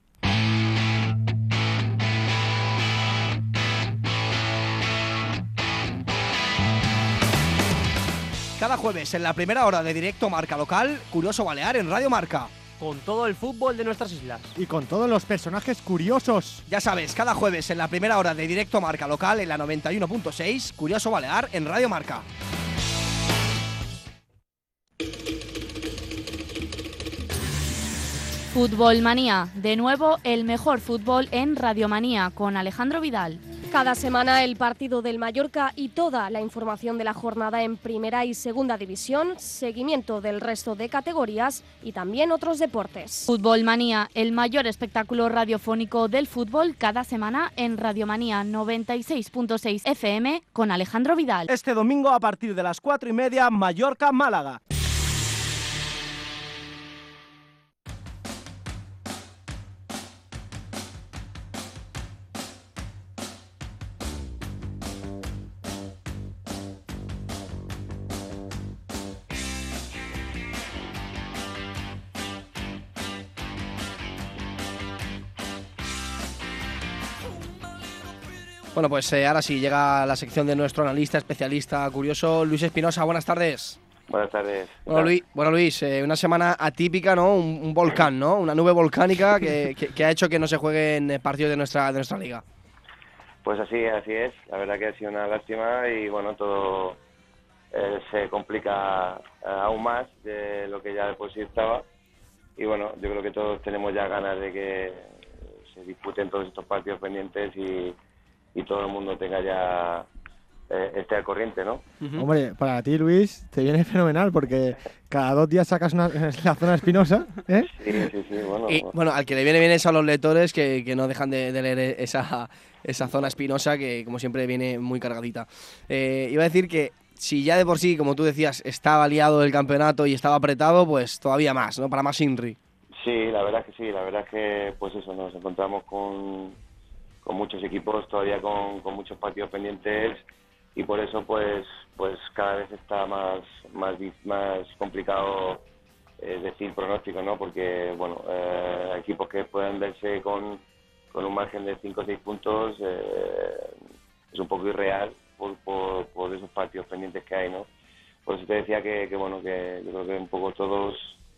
Cada jueves en la primera hora de directo Marca Local, Curioso Balear en Radio Marca. Con todo el fútbol de nuestras islas. Y con todos los personajes curiosos. Ya sabes, cada jueves en la primera hora de directo Marca Local en la noventa y uno punto seis, Curioso Balear en Radio Marca. Fútbol Manía. De nuevo, el mejor fútbol en Radio Manía con Alejandro Vidal. Cada semana el partido del Mallorca y toda la información de la jornada en Primera y Segunda División, seguimiento del resto de categorías y también otros deportes. Fútbol Manía, el mayor espectáculo radiofónico del fútbol cada semana en Radio Manía noventa y seis punto seis F M con Alejandro Vidal. Este domingo a partir de las cuatro y media, Mallorca-Málaga. Bueno, pues eh, ahora sí, llega la sección de nuestro analista, especialista, curioso, Luis Espinosa. Buenas tardes. Buenas tardes. Bueno, Luis, bueno, Luis eh, una semana atípica, ¿no? Un, un volcán, ¿no? Una nube volcánica que, que- que ha hecho que no se jueguen eh, partidos de nuestra, de nuestra liga. Pues así, así es. La verdad que ha sido una lástima y bueno, todo eh, se complica eh, aún más de lo que ya de por sí estaba. Y bueno, yo creo que todos tenemos ya ganas de que se disputen todos estos partidos pendientes y, y todo el mundo tenga ya eh, esté al corriente, ¿no? Uh-huh. Hombre, para ti, Luis, te viene fenomenal porque cada dos días sacas una, la zona espinosa, ¿eh? Sí, sí, sí, bueno. Y, bueno, al que le viene bien es a los lectores que, que no dejan de, de leer esa, esa zona espinosa que, como siempre, viene muy cargadita. Eh, iba a decir que si ya de por sí, como tú decías, estaba liado el campeonato y estaba apretado, pues todavía más, ¿no? Para más Inri. Sí, la verdad es que sí, la verdad es que, pues eso, nos encontramos con, con muchos equipos, todavía con, con muchos partidos pendientes, y por eso pues pues cada vez está más más más complicado eh, decir pronóstico, ¿no? Porque bueno, eh, equipos que pueden verse con, con un margen de cinco o seis puntos eh, es un poco irreal por, por, por esos partidos pendientes que hay, ¿no? Por eso te decía que, que bueno, que yo creo que un poco todos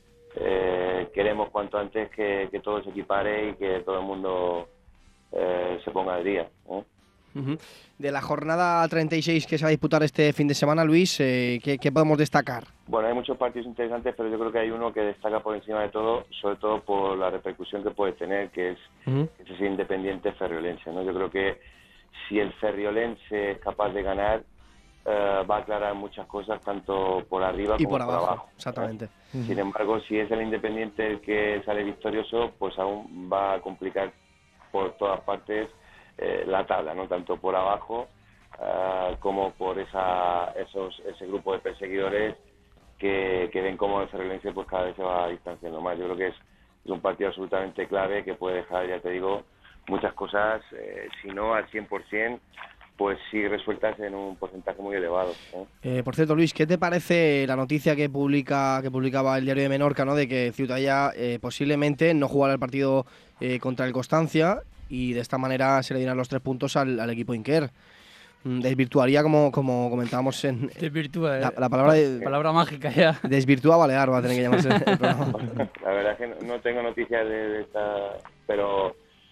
eh, queremos cuanto antes que, que todo se equipare y que todo el mundo eh, se ponga al día, ¿no? Uh-huh. De la jornada treinta y seis que se va a disputar este fin de semana, Luis, eh, ¿qué, ¿qué podemos destacar? Bueno, hay muchos partidos interesantes, pero yo creo que hay uno que destaca por encima de todo, sobre todo por la repercusión que puede tener, que es uh-huh. ese Independiente Ferriolense, ¿no? Yo creo que si el Ferriolense es capaz de ganar, eh, va a aclarar muchas cosas, tanto por arriba y como por abajo. por abajo. Exactamente. ¿eh? Uh-huh. Sin embargo, si es el Independiente el que sale victorioso, pues aún va a complicar por todas partes Eh, la tabla, no tanto por abajo uh, como por esa esos ese grupo de perseguidores que, que ven cómo el Ferriolense pues cada vez se va distanciando más. Yo creo que es, es un partido absolutamente clave que puede dejar, ya te digo, muchas cosas, eh, si no al cien por ciento, pues sí resueltas en un porcentaje muy elevado, ¿eh? Eh, por cierto, Luis, ¿qué te parece la noticia que publica que publicaba el diario de Menorca, ¿no? De que Ciutadella eh, posiblemente no jugará el partido eh, contra el Constancia y de esta manera se le dirán los tres puntos al, al equipo Inquer? Desvirtuaría, como, como comentábamos en... Desvirtúa, ¿eh? La, la palabra, de, palabra mágica ya. Desvirtúa Balear, va a tener que llamarse el programa. La verdad es que no, no tengo noticias de, de esta... pero...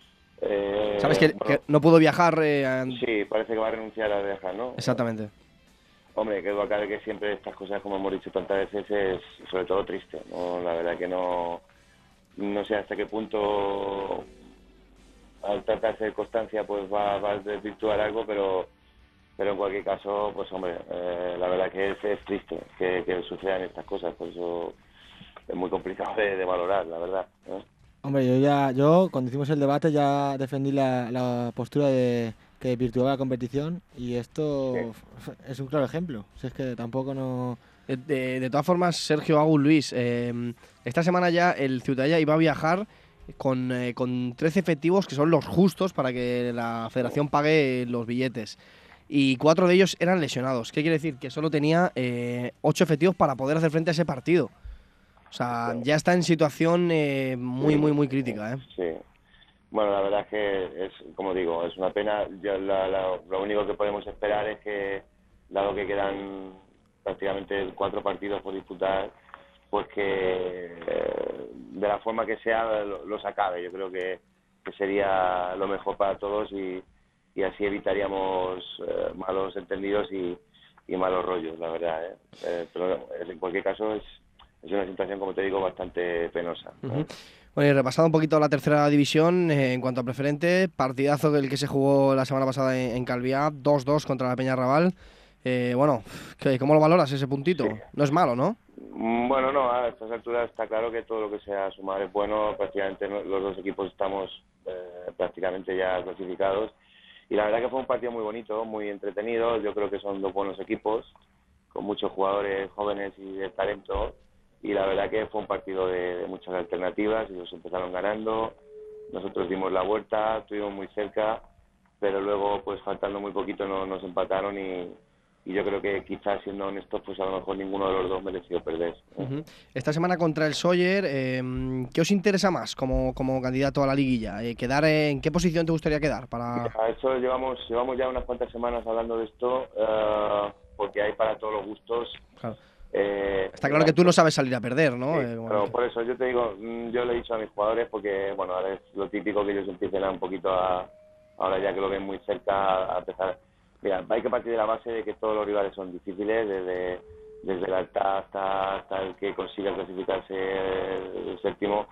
Eh, ¿Sabes que, bueno, que no pudo viajar? Eh, a... Sí, parece que va a renunciar a viajar, ¿no? Exactamente. Hombre, que duda cabe que siempre estas cosas, como hemos dicho tantas veces, es sobre todo triste, ¿no? La verdad que no... No sé hasta qué punto... al tratarse de Constancia pues va, va a desvirtuar algo, pero pero en cualquier caso, pues hombre, eh, la verdad que es, es triste que, que sucedan estas cosas, por eso es muy complicado de, de valorar, la verdad, ¿eh? Hombre, yo ya, yo cuando hicimos el debate ya defendí la, la postura de que desvirtuaba la competición y esto sí. es un claro ejemplo, si es que tampoco no... De, de, de todas formas, Sergio, Agus, Luis, eh, esta semana ya el Ciutadella iba a viajar Con, eh, con trece efectivos que son los justos para que la federación pague los billetes. Y cuatro de ellos eran lesionados. ¿Qué quiere decir? Que solo tenía eh, ocho efectivos para poder hacer frente a ese partido. O sea, ya está en situación eh, muy, muy, muy crítica, ¿eh? Sí. Bueno, la verdad es que, es como digo, es una pena. Yo, la, la, lo único que podemos esperar es que, dado que quedan prácticamente cuatro partidos por disputar, pues que eh, de la forma que sea lo, los acabe. Yo creo que, que sería lo mejor para todos y, y así evitaríamos eh, malos entendidos y, y malos rollos, la verdad, ¿eh? Eh, pero en cualquier caso es, es una situación, como te digo, bastante penosa, ¿no? Uh-huh. Bueno, y repasando un poquito la tercera división, eh, en cuanto a preferente, partidazo el que se jugó la semana pasada en, en Calviá, dos dos contra la Peña Raval. Eh, bueno, ¿cómo lo valoras ese puntito? Sí. No es malo, ¿no? Bueno, no, a estas alturas está claro que todo lo que sea sumar es bueno. Prácticamente los dos equipos estamos eh, prácticamente ya clasificados. Y la verdad que fue un partido muy bonito, muy entretenido. Yo creo que son dos buenos equipos, con muchos jugadores jóvenes y de talento. Y la verdad que fue un partido de, de muchas alternativas. Ellos empezaron ganando, nosotros dimos la vuelta, estuvimos muy cerca, pero luego, pues faltando muy poquito, no, nos empataron y... Y yo creo que quizás, siendo honestos, pues a lo mejor ninguno de los dos mereció perder, ¿eh? Uh-huh. Esta semana contra el Sóller, eh, ¿qué os interesa más como, como candidato a la liguilla? Eh, ¿quedar en qué posición te gustaría quedar? Para... Mira, eso llevamos llevamos ya unas cuantas semanas hablando de esto, uh, porque hay para todos los gustos. Claro. Eh, Está claro que tú no sabes salir a perder, ¿no? Sí, eh, pero por eso yo te digo, yo le he dicho a mis jugadores, porque bueno, ahora es lo típico que ellos empiecen a un poquito a, ahora ya que lo ven muy cerca, a empezar. Mira, hay que partir de la base de que todos los rivales son difíciles, desde, desde el alta hasta, hasta el que consiga clasificarse el, el séptimo.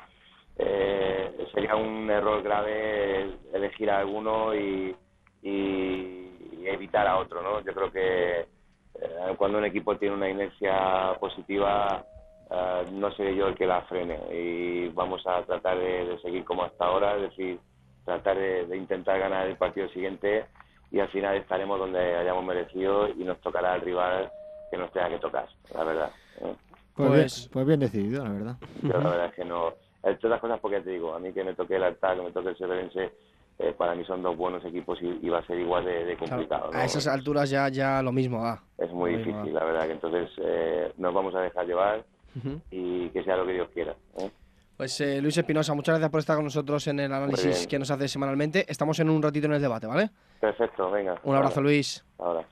Eh, sería un error grave elegir a alguno y, y, y evitar a otro, ¿no? Yo creo que eh, cuando un equipo tiene una inercia positiva, eh, no seré yo el que la frene, y vamos a tratar de, de seguir como hasta ahora, es decir, tratar de, de intentar ganar el partido siguiente, y al final estaremos donde hayamos merecido y nos tocará al rival que nos tenga que tocar, la verdad. ¿eh? Pues, pues, bien, pues bien decidido, la verdad. Yo la verdad es que no... Entre otras cosas, porque te digo, a mí que me toque el Arta, que me toque el Severense, eh, para mí son dos buenos equipos y, y va a ser igual de, de complicado, claro, ¿no? A esas alturas ya, ya lo mismo va. Es muy lo difícil, mismo, la verdad, que entonces eh, nos vamos a dejar llevar uh-huh. y que sea lo que Dios quiera, ¿eh? Pues eh, Luis Espinosa, muchas gracias por estar con nosotros en el análisis que nos hace semanalmente. Estamos en un ratito en el debate, ¿vale? Perfecto, venga. Un abrazo, ahora. Luis. Ahora.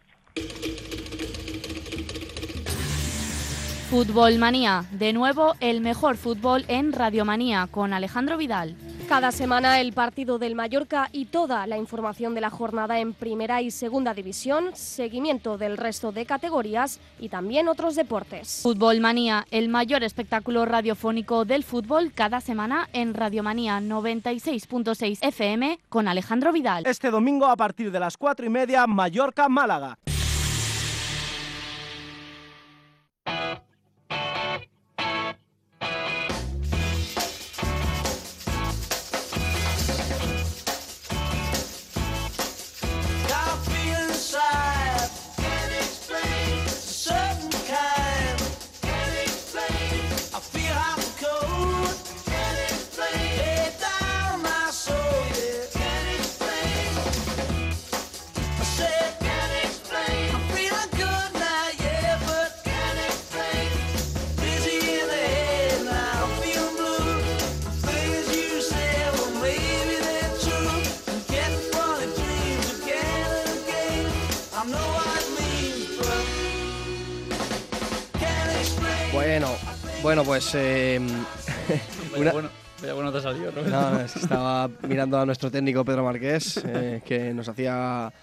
Fútbol Manía, de nuevo el mejor fútbol en Radio Manía con Alejandro Vidal. Cada semana el partido del Mallorca y toda la información de la jornada en Primera y Segunda División, seguimiento del resto de categorías y también otros deportes. Fútbol Manía, el mayor espectáculo radiofónico del fútbol cada semana en Radio Manía noventa y seis punto seis F M con Alejandro Vidal. Este domingo a partir de las cuatro y media, Mallorca-Málaga. Bueno, bueno, pues... Eh, una... bueno, vaya bueno te ha salido, Roberto. No, no, es que estaba mirando a nuestro técnico Pedro Marqués, eh, que nos hacía...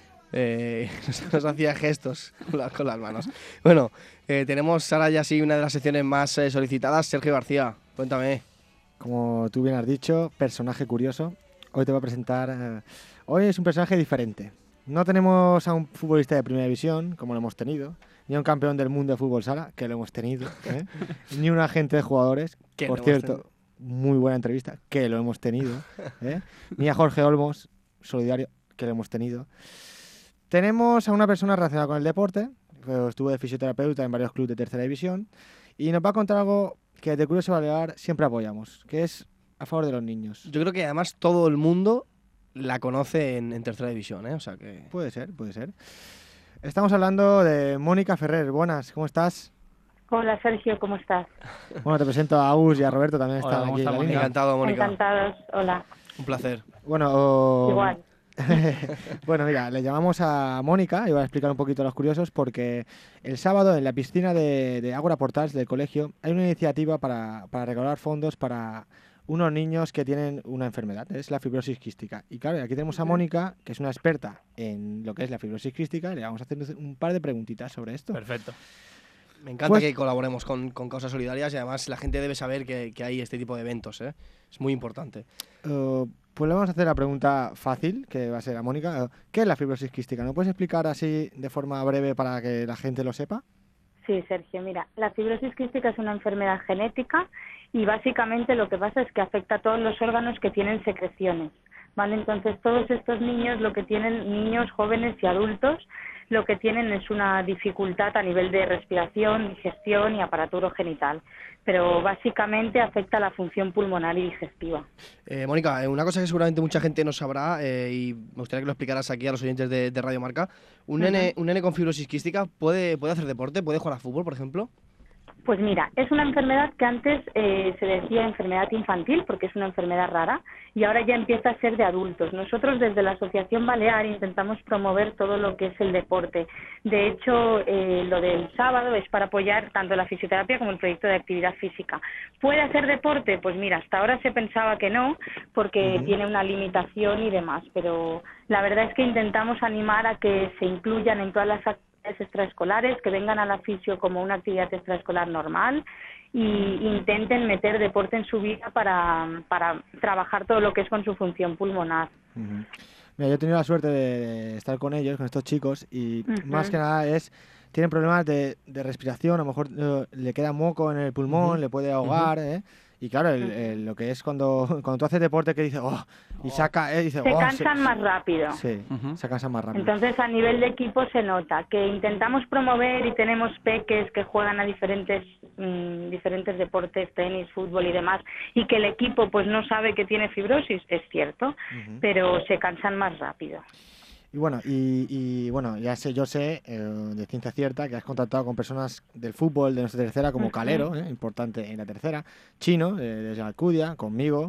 Eh, nos hacía gestos con, la, con las manos. Bueno, eh, tenemos ahora ya sí una de las secciones más eh, solicitadas. Sergio García, cuéntame. Como tú bien has dicho, personaje curioso. Hoy te voy a presentar... Eh, hoy es un personaje diferente. No tenemos a un futbolista de primera división, como lo hemos tenido, ni a un campeón del mundo de fútbol sala, que lo hemos tenido, ¿eh? Ni un agente de jugadores, que por cierto, muy buena entrevista, que lo hemos tenido, ¿eh? Ni a Jorge Olmos, solidario, que lo hemos tenido. Tenemos a una persona relacionada con el deporte, que estuvo de fisioterapeuta en varios clubes de tercera división, y nos va a contar algo que desde Curioso Balear siempre apoyamos, que es a favor de los niños. Yo creo que además todo el mundo la conoce en, en tercera división, ¿eh? O sea que... Puede ser, puede ser. Estamos hablando de Mónica Ferrer. Buenas, ¿cómo estás? Hola, Sergio, ¿cómo estás? Bueno, te presento a Agus y a Roberto, también Hola, están aquí. Está, Mónica. Encantado, Mónica. Encantados, hola. Un placer. Bueno, oh... igual. Bueno, mira, le llamamos a Mónica y voy a explicar un poquito a los curiosos porque el sábado en la piscina de, de Ágora Portals del colegio hay una iniciativa para, para recaudar fondos para unos niños que tienen una enfermedad, es la fibrosis quística. Y claro, aquí tenemos a Mónica, que es una experta en lo que es la fibrosis quística, y le vamos a hacer un par de preguntitas sobre esto. Perfecto. Me encanta pues, que colaboremos con, con causas solidarias y además la gente debe saber que, que hay este tipo de eventos, ¿eh? Es muy importante. Uh, pues le vamos a hacer la pregunta fácil, que va a ser a Mónica. ¿Qué es la fibrosis quística? ¿No puedes explicar así de forma breve para que la gente lo sepa? Sí, Sergio, mira, la fibrosis quística es una enfermedad genética y básicamente lo que pasa es que afecta a todos los órganos que tienen secreciones, ¿vale? Entonces todos estos niños, lo que tienen, niños, jóvenes y adultos, lo que tienen es una dificultad a nivel de respiración, digestión y aparato genital, pero básicamente afecta a la función pulmonar y digestiva. Eh, Mónica, una cosa que seguramente mucha gente no sabrá, eh, y me gustaría que lo explicaras aquí a los oyentes de, de Radio Marca, ¿un, uh-huh. nene, ¿un nene con fibrosis quística puede, puede hacer deporte? ¿Puede jugar a fútbol, por ejemplo? Pues mira, es una enfermedad que antes eh, se decía enfermedad infantil porque es una enfermedad rara y ahora ya empieza a ser de adultos. Nosotros desde la Asociación Balear intentamos promover todo lo que es el deporte. De hecho, eh, lo del sábado es para apoyar tanto la fisioterapia como el proyecto de actividad física. ¿Puede hacer deporte? Pues mira, hasta ahora se pensaba que no porque uh-huh. tiene una limitación y demás, pero la verdad es que intentamos animar a que se incluyan en todas las actividades extraescolares, que vengan a la fisio como una actividad extraescolar normal y intenten meter deporte en su vida para, para trabajar todo lo que es con su función pulmonar. Uh-huh. Mira, yo he tenido la suerte de estar con ellos, con estos chicos, y Ujú. más que nada es... Tienen problemas de, de respiración, a lo mejor eh, le queda moco en el pulmón, Ujú. le puede ahogar, ¿eh? Y claro, el- el- lo que es cuando, cuando tú haces deporte que dices, oh, y saca, eh, dice, Se oh, cansan más rápido. Sí, se cansan más rápido. Entonces, a nivel de equipo se nota que intentamos promover y tenemos peques que juegan a diferentes mm, diferentes deportes, tenis, fútbol y demás, y que el equipo pues no sabe que tiene fibrosis, es cierto, Ujú. pero se cansan más rápido. Y bueno, y, y bueno, ya sé, yo sé eh, de ciencia cierta que has contactado con personas del fútbol de nuestra tercera, como Ujú. Calero, eh, importante en la tercera, Chino, eh, desde Alcudia, conmigo,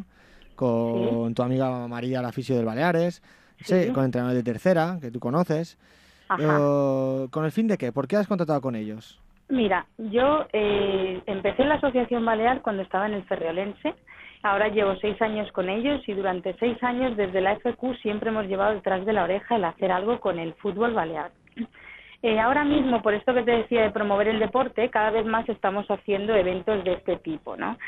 con tu amiga María, la fisio del Baleares, sí, Sí. con entrenadores de tercera, que tú conoces. Ajá. Eh, ¿Con el fin de qué? ¿Por qué has contactado con ellos? Mira, yo eh, empecé en la Asociación Balear cuando estaba en el Ferriolense. Ahora llevo seis años con ellos y durante seis años desde la F Q siempre hemos llevado detrás de la oreja el hacer algo con el fútbol balear. Eh, ahora mismo, por esto que te decía de promover el deporte, cada vez más estamos haciendo eventos de este tipo, ¿no?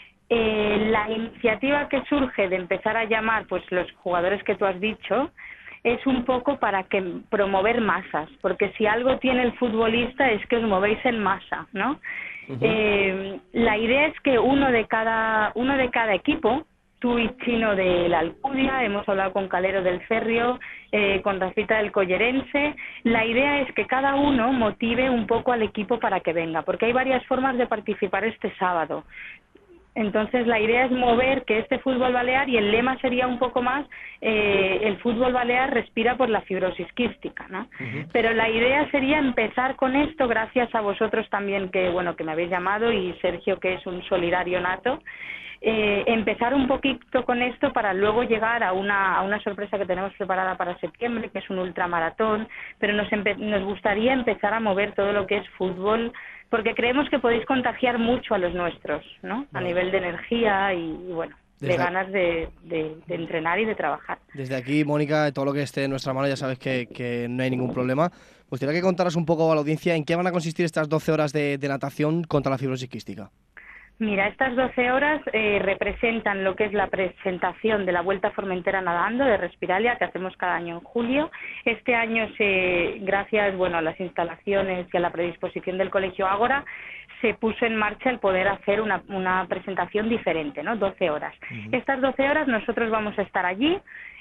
Eh, la iniciativa que surge de empezar a llamar pues los jugadores que tú has dicho es un poco para que promover masas, porque si algo tiene el futbolista es que os movéis en masa, ¿no? Eh, la idea es que uno de cada uno de cada equipo, tú y Chino de la Alcudia, hemos hablado con Calero del Ferrio, eh, con Rafita del Collerense. La idea es que cada uno motive un poco al equipo para que venga, porque hay varias formas de participar este sábado. Entonces la idea es mover que este fútbol balear, y el lema sería un poco más eh, el fútbol balear respira por la fibrosis quística, ¿no? Pero la idea sería empezar con esto, gracias a vosotros también que bueno que me habéis llamado, y Sergio, que es un solidario nato, eh, empezar un poquito con esto para luego llegar a una, a una sorpresa que tenemos preparada para septiembre, que es un ultramaratón, pero nos, empe- nos gustaría empezar a mover todo lo que es fútbol, porque creemos que podéis contagiar mucho a los nuestros, ¿no? A nivel de energía y, y, bueno, de Desde- ganas de, de, de entrenar y de trabajar. Desde aquí, Mónica, todo lo que esté en nuestra mano, ya sabes que, que no hay ningún problema. Me gustaría que contaras un poco a la audiencia en qué van a consistir estas doce horas de, de natación contra la fibrosis quística. Mira, estas doce horas eh, representan lo que es la presentación de la Vuelta a Formentera Nadando de Respiralia, que hacemos cada año en julio. Este año, se, gracias bueno, a las instalaciones y a la predisposición del Colegio Ágora, se puso en marcha el poder hacer una, una presentación diferente, ¿no? doce horas. Estas doce horas nosotros vamos a estar allí.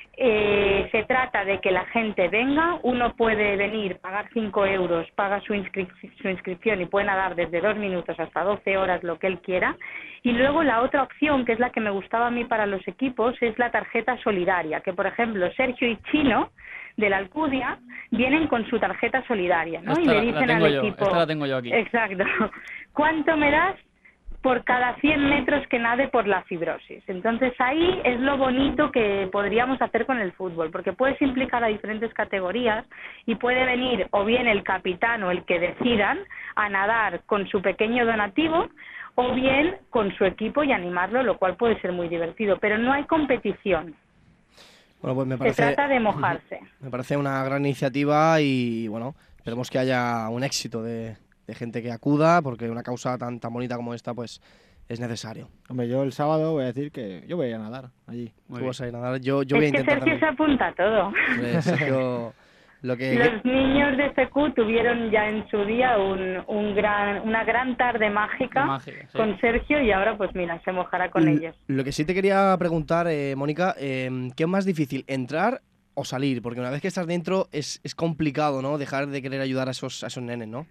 Eh, se trata de que la gente venga, uno puede venir, pagar cinco euros, paga su, inscrip- su inscripción y puede nadar desde dos minutos hasta doce horas, lo que él quiera. Y luego la otra opción, que es la que me gustaba a mí para los equipos, es la tarjeta solidaria, que por ejemplo Sergio y Chino de la Alcudia vienen con su tarjeta solidaria, ¿no? Esta y la- le la dicen tengo al yo, equipo... esta la tengo yo aquí. Exacto. ¿Cuánto me das por cada cien metros que nade por la fibrosis? Entonces ahí es lo bonito que podríamos hacer con el fútbol, porque puedes implicar a diferentes categorías y puede venir o bien el capitán o el que decidan a nadar con su pequeño donativo, o bien con su equipo y animarlo, lo cual puede ser muy divertido, pero no hay competición. Bueno, pues me Se parece, trata de mojarse. me parece una gran iniciativa y, bueno, esperemos que haya un éxito de, de gente que acuda, porque una causa tan, tan bonita como esta, pues, es necesario. Hombre, yo el sábado voy a decir que yo voy a ir a nadar allí. Tú vas a ir a nadar, yo, yo voy a Es que intentar Sergio se también. apunta a todo. Hombre, Sergio, lo que... Los niños de F Q tuvieron ya en su día un, un gran, una gran tarde mágica Mágica, sí. con Sergio, y ahora pues mira, se mojará con L- ellos. Lo que sí te quería preguntar, eh, Mónica, eh, ¿qué es más difícil, entrar o salir? Porque una vez que estás dentro es, es complicado, ¿no? Dejar de querer ayudar a esos, a esos nenes, ¿no?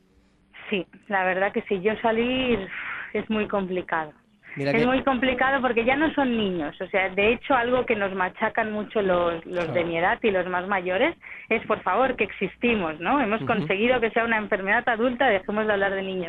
Sí, la verdad que sí, yo salir es muy complicado. Mira Es que- muy complicado porque ya no son niños, o sea, de hecho algo que nos machacan mucho los, los de mi edad y los más mayores es, por favor, que existimos, ¿no? Hemos Ujú. conseguido que sea una enfermedad adulta, dejemos de hablar de niños.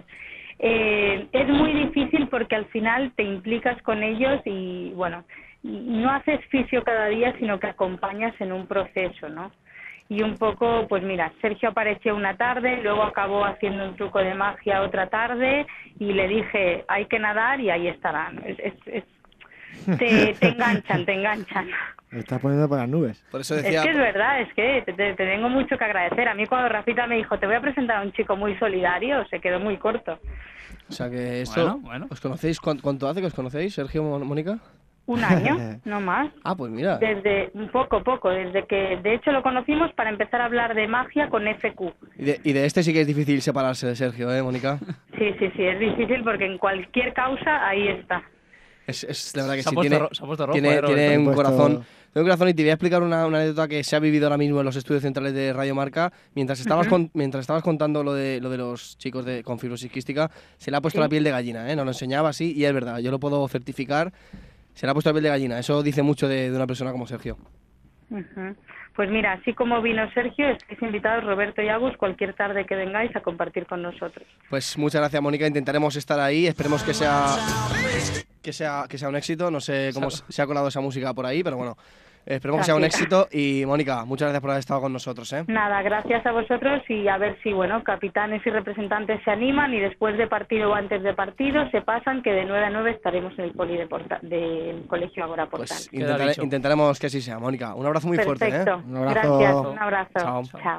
Eh, es muy difícil porque al final te implicas con ellos y, bueno, no haces fisio cada día, sino que acompañas en un proceso, ¿no? Y un poco, pues mira, Sergio apareció una tarde, luego acabó haciendo un truco de magia otra tarde y le dije, hay que nadar, y ahí estarán. Es, es, es- te, te enganchan, te enganchan. Me estás poniendo por las nubes. Por eso Es que es verdad, es que te, te- te tengo mucho que agradecer. A mí cuando Rafita me dijo, te voy a presentar a un chico muy solidario, se quedó muy corto. O sea que esto... Bueno, bueno. ¿Os conocéis? ¿Cuán- ¿Cuánto hace que os conocéis, Sergio, Mon- Mónica? Un año, no más. Ah, pues mira. Desde un poco, poco, desde que de hecho lo conocimos para empezar a hablar de magia con F Q. Y de, y de este sí que es difícil separarse de Sergio, ¿eh, Mónica? Sí, sí, sí, es difícil porque en cualquier causa ahí está. Es, es la verdad que Se ha sí, puesto tiene, ro- se ha puesto rojo, tiene, eh, Roberto. tiene un Se ha puesto- corazón. Tiene un corazón y te voy a explicar una, una anécdota que se ha vivido ahora mismo en los estudios centrales de Radio Marca. Mientras estabas, Ujú. con- mientras estabas contando lo de, lo de los chicos de, con fibrosis quística, se le ha puesto Sí. la piel de gallina, ¿eh? Nos lo enseñaba así y es verdad, yo lo puedo certificar. Se le ha puesto la piel de gallina. Eso dice mucho de, de una persona como Sergio. Ujú. Pues mira, así como vino Sergio, estáis invitados Roberto y Agus cualquier tarde que vengáis a compartir con nosotros. Pues muchas gracias, Mónica. Intentaremos estar ahí. Esperemos que sea que sea que sea un éxito. No sé cómo se ha colado esa música por ahí, pero bueno, esperemos que sea un Tranquila. éxito. Y Mónica, muchas gracias por haber estado con nosotros, ¿eh? Nada, gracias a vosotros y a ver si, bueno, capitanes y representantes se animan y después de partido o antes de partido se pasan que de nueve a nueve estaremos en el poli de Porta- del Colegio Agora Portal. Pues intentare- intentaremos que así sea, Mónica. Un abrazo muy fuerte, Perfecto. ¿eh? Un abrazo. Gracias, un abrazo. Chao. Chao.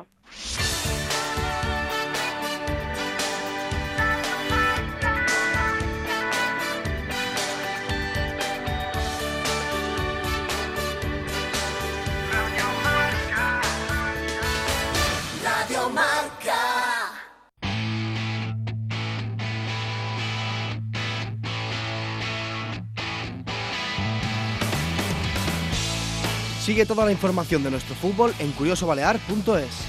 Radio Marca. Sigue toda la información de nuestro fútbol en curioso balear punto es.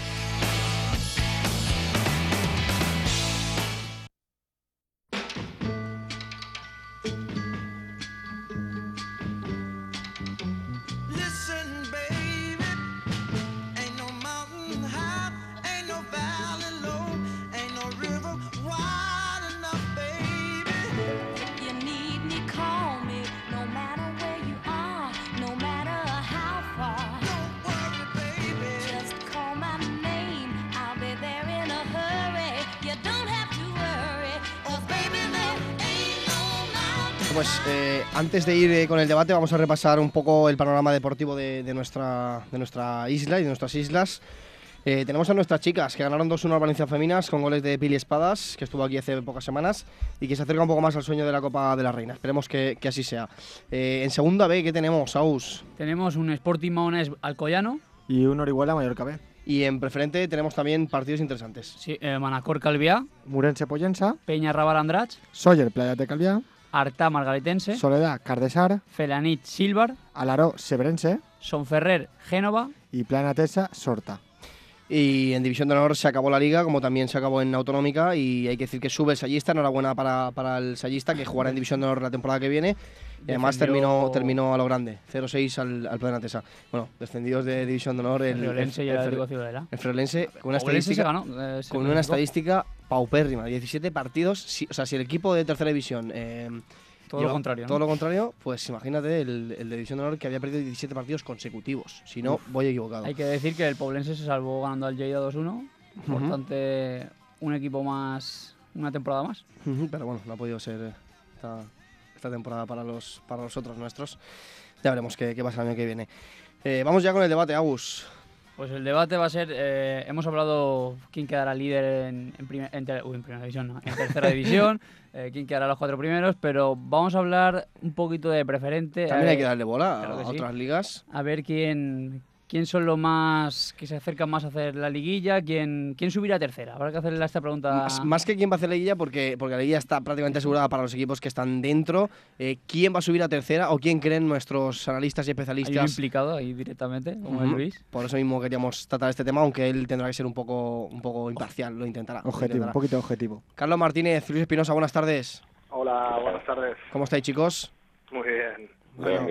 Listen, baby, ain't no mountain high, ain't no valley low, ain't no river wide enough, baby. You need me, call me, no matter where you are, no matter how far. Don't worry, baby. Just call my name, I'll be there in a hurry. You don't have to worry, 'cause baby, there ain't no mountain. Pues eh, antes de ir eh, con el debate vamos a repasar un poco el panorama deportivo de, de nuestra, de nuestra isla y de nuestras islas. Eh, tenemos a nuestras chicas que ganaron dos uno a Valencia Feminas con goles de Pili Espadas, que estuvo aquí hace pocas semanas y que se acerca un poco más al sueño de la Copa de la Reina. Esperemos que, que así sea. Eh, en segunda B, ¿qué tenemos, Aus? Tenemos un Sporting Maonés Alcoyano. Y un Orihuela Mallorca B. Y en preferente tenemos también partidos interesantes. Sí, eh, Manacor Calviá. Murense Pollensa. Peña Raval Andratx. Sóller Playa de Calviá. Artà Margaritense. Soledad Cardesar. Felanit Silvar. Alaró Sebrense. Sonferrer Génova. Y Plana Tesa Sorta. Y en División de Honor se acabó la Liga, como también se acabó en Autonómica, y hay que decir que sube el Sallista. Enhorabuena para, para el Sallista, que jugará en División de Honor la temporada que viene. Y además Defendió- terminó, terminó a lo grande, cero seis al, al Plana Tesa. Bueno, descendidos de División de Honor, el, El Friolense y el Fre- Atlético Ciudadela. el Friolense, con una Ourense se estadística, ganó, eh, se con una clasificó. estadística paupérrima, diecisiete partidos. Si, o sea, si el equipo de tercera división eh, Todo lo contrario, ¿no? todo lo contrario, pues imagínate el, el de División de Honor que había perdido diecisiete partidos consecutivos. Si no, voy equivocado. Hay que decir que el Poblense se salvó ganando al Lleida dos uno. Por Ujú. tanto, un equipo más, una temporada más. Ujú, Pero bueno, no ha podido ser eh, esta, esta temporada para los, para los otros nuestros. Ya veremos qué, qué pasa el año que viene. Eh, vamos ya con el debate, Agus. Pues el debate va a ser, eh, hemos hablado quién quedará líder en, en, primer- en ter- uy, en primera división, no, en tercera división, eh, quién quedará los cuatro primeros, pero vamos a hablar un poquito de preferente. También a hay ver- que darle bola claro a que sí. otras ligas. A ver quién, quién son los más que se acercan más a hacer la liguilla, quién, quién subirá a tercera. Habrá que hacerle esta pregunta. Más, más que quién va a hacer la liguilla, porque, porque la liguilla está prácticamente asegurada para los equipos que están dentro. Eh, ¿Quién va a subir a tercera o quién creen nuestros analistas y Hay un especialistas? implicado ahí directamente, como el Ujú. Luis. Por eso mismo queríamos tratar este tema, aunque él tendrá que ser un poco, un poco imparcial, lo intentará. lo Objetivo, intentará. un poquito objetivo. Carlos Martínez, Luis Espinosa, buenas tardes. Hola, buenas tardes. ¿Cómo estáis, chicos? Muy bien. Bueno,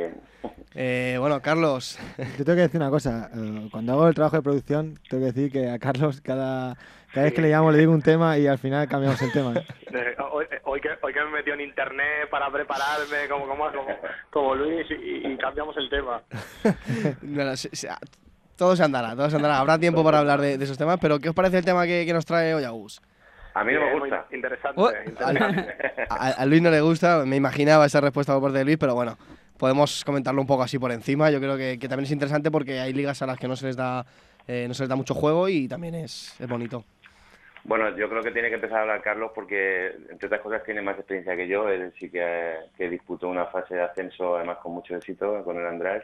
eh, bueno, Carlos. Yo tengo que decir una cosa. eh, Cuando hago el trabajo de producción, tengo que decir que a Carlos cada, cada vez que le llamo le digo un tema y al final cambiamos el tema. ¿eh? Eh, hoy, hoy que, hoy que me metió en internet para prepararme como, como, como, como Luis y, y cambiamos el tema. Bueno, se- se- todo se andará, todo se andará. Habrá tiempo para hablar de, de esos temas, pero ¿qué os parece el tema que, que nos trae hoy Agus? A mí no me Eh, gusta. muy interesante, Oh, interesante. A, a Luis no le gusta, me imaginaba esa respuesta por parte de Luis, pero bueno, podemos comentarlo un poco así por encima. Yo creo que, que también es interesante porque hay ligas a las que no se les da, eh, no se les da mucho juego y también es, es bonito. Bueno, yo creo que tiene que empezar a hablar Carlos porque, entre otras cosas, tiene más experiencia que yo. Él sí que, que disputó una fase de ascenso, además con mucho éxito, con el András,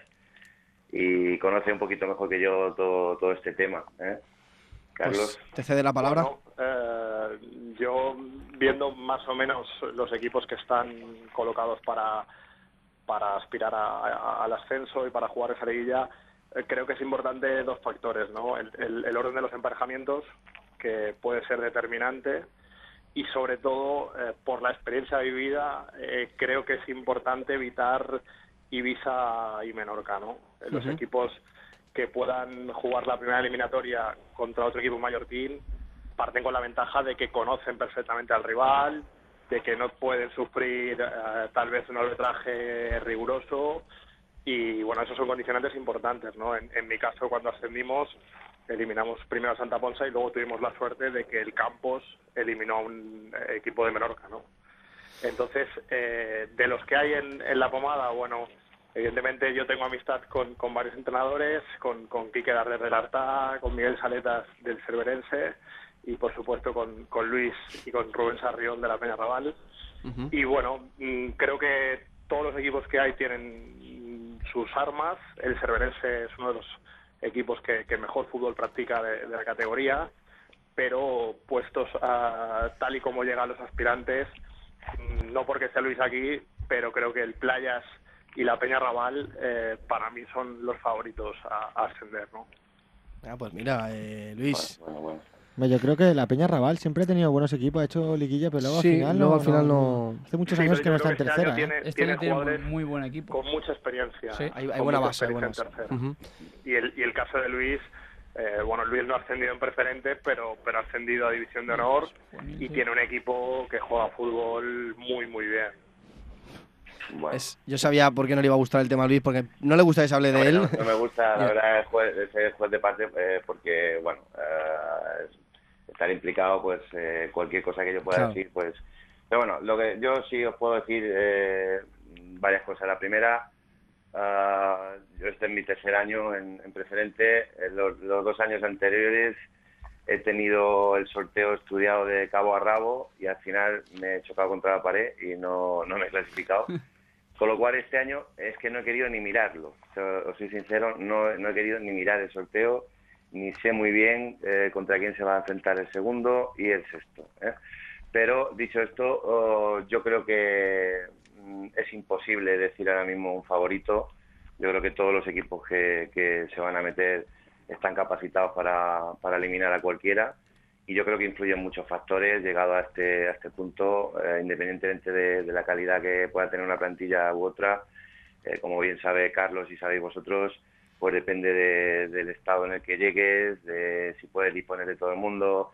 y conoce un poquito mejor que yo todo, todo este tema. ¿eh? Carlos. Pues te cede la palabra. Bueno, eh, yo, viendo más o menos los equipos que están colocados para, para aspirar a, a, al ascenso y para jugar esa liguilla, eh, creo que es importante dos factores, ¿no? El, el, el orden de los emparejamientos, que puede ser determinante, y sobre todo eh, por la experiencia vivida eh, creo que es importante evitar Ibiza y Menorca, ¿no? Los Uh-huh. equipos que puedan jugar la primera eliminatoria contra otro equipo mallorquín parten con la ventaja de que conocen perfectamente al rival, de que no pueden sufrir eh, tal vez un arbitraje riguroso, y bueno, esos son condicionantes importantes, ¿no? En, en mi caso, cuando ascendimos, eliminamos primero a Santa Ponsa y luego tuvimos la suerte de que el Campos eliminó a un eh, equipo de Menorca, ¿no? Entonces, eh, de los que hay en, en la pomada, bueno, evidentemente yo tengo amistad con, con varios entrenadores, con, con Quique Darder del Artá, con Miguel Saletas del Cerverense y por supuesto con, con Luis y con Rubén Sarrión de la Peñarrabal. Uh-huh. Y bueno, mm, creo que todos los equipos que hay tienen mm, sus armas. El Cerverense es uno de los equipos que, que mejor fútbol practica de, de la categoría, pero puestos a, tal y como llegan los aspirantes, no porque esté Luis aquí, pero creo que el Playas y la Peñarrabal eh, para mí son los favoritos a, a ascender, ¿no? Ah, pues mira, eh, Luis. Bueno, bueno. Yo creo que la Peñarrabal siempre ha tenido buenos equipos, ha hecho liguilla, pero luego Sí, al final luego no, al final no- Hace muchos Sí, años pero que no yo está en creo que este tercera. año tiene, Este tiene año tiene jugadores muy buen equipo. con mucha experiencia. Sí. Hay, hay con buena mucha base, hay buena experiencia base. en tercera. Ujú. Y el, y el caso de Luis, eh, bueno, Luis no ha ascendido en preferente, pero, pero ha ascendido a División de Honor y tiene un equipo que juega fútbol muy, muy bien. Bueno. Es- yo sabía por qué no le iba a gustar el tema a Luis, porque no le gusta que se hable de Hombre, él. No, no me gusta, la Ya. verdad, el juez, ser juez de parte, eh, porque, bueno, eh, estar implicado, pues, eh, cualquier cosa que yo pueda Claro. decir, pues... Pero bueno, lo que yo sí os puedo decir eh, varias cosas. La primera, ah, yo estoy en mi tercer año en, en preferente. En los, los dos años anteriores he tenido el sorteo estudiado de cabo a rabo y al final me he chocado contra la pared y no, no me he clasificado. Con lo cual este año es que no he querido ni mirarlo. O sea, os soy sincero, no, no he querido ni mirar el sorteo, ni sé muy bien eh, contra quién se va a enfrentar el segundo y el sexto. ¿eh? Pero dicho esto, oh, yo creo que mm, es imposible decir ahora mismo un favorito. Yo creo que todos los equipos que, que se van a meter están capacitados para, para eliminar a cualquiera. Y yo creo que influyen muchos factores llegado a este a este punto, eh, independientemente de, de la calidad que pueda tener una plantilla u otra. Eh, como bien sabe Carlos y sabéis vosotros, pues depende de- del estado en el que llegues, de si puedes disponer de todo el mundo,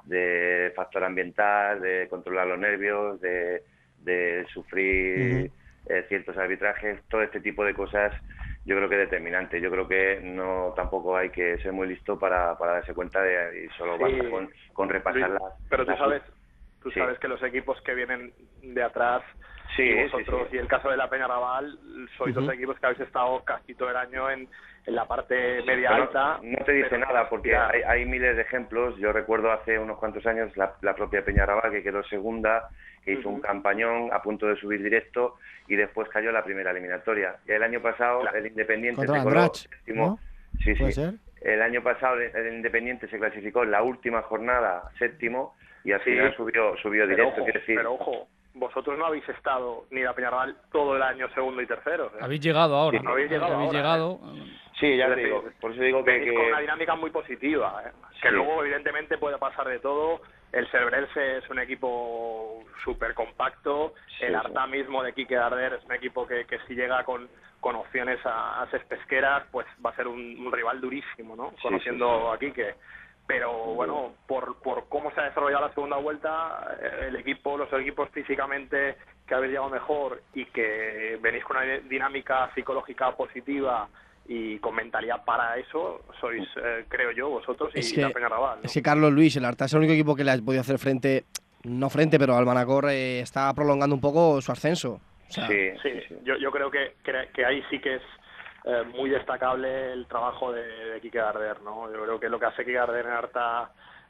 de factor ambiental, de controlar los nervios, de, de sufrir eh, ciertos arbitrajes, todo este tipo de cosas. Yo creo que es determinante. Yo creo que no tampoco hay que ser muy listo para, para darse cuenta de y solo Sí. basta con, con repasar Luis, las... pero tú las- sabes, tú Sí. sabes que los equipos que vienen de atrás, Sí, y sí, vosotros, sí. y el caso de la Peñarrabal, sois Ujú. dos equipos que habéis estado casi todo el año en, en la parte media Pero alta. no te dice pero nada porque mira, hay, hay miles de ejemplos. Yo recuerdo hace unos cuantos años la, la propia Peñarrabal que quedó segunda, que hizo un campañón a punto de subir directo y después cayó en la primera eliminatoria. Y el año pasado el Independiente Contra se coló Andratx, séptimo. ¿no? Sí, ¿Puede sí. ser? El año pasado el el Independiente se clasificó en la última jornada séptimo y al Sí. final subió subió pero directo. ojo, Quiero decir, pero ojo, vosotros no habéis estado ni la Peñarrabal todo el año segundo y tercero. ¿eh? Habéis llegado ahora. Sí, habéis llegado Habéis ahora, llegado. sí, ya Es te decir, digo. Por eso digo que, venís que- con una dinámica muy positiva, ¿eh? Que Sí. luego evidentemente puede pasar de todo. El Cerverense es un equipo súper compacto, Sí, el sí. Artá mismo de Quique Darder es un equipo que, que si llega con, con opciones a, a ses pesqueras, pues va a ser un, un rival durísimo, ¿no? Sí, Conociendo a Quique. Pero bueno, por, por cómo se ha desarrollado la segunda vuelta, eh, el equipo, los equipos físicamente que habéis llegado mejor y que venís con una dinámica psicológica positiva y con mentalidad para eso, sois, eh, creo yo, vosotros y Es que, la Peñarrabal, ¿no? es que Carlos Luis, el Artá es el único equipo que le ha podido hacer frente, no frente, pero al Manacor eh, está prolongando un poco su ascenso. O sea, sí, Sí, Yo, yo creo que, que, que ahí sí que es eh, muy destacable el trabajo de, de Quique Darder, ¿no? Yo creo que lo que hace Quique Darder en Arta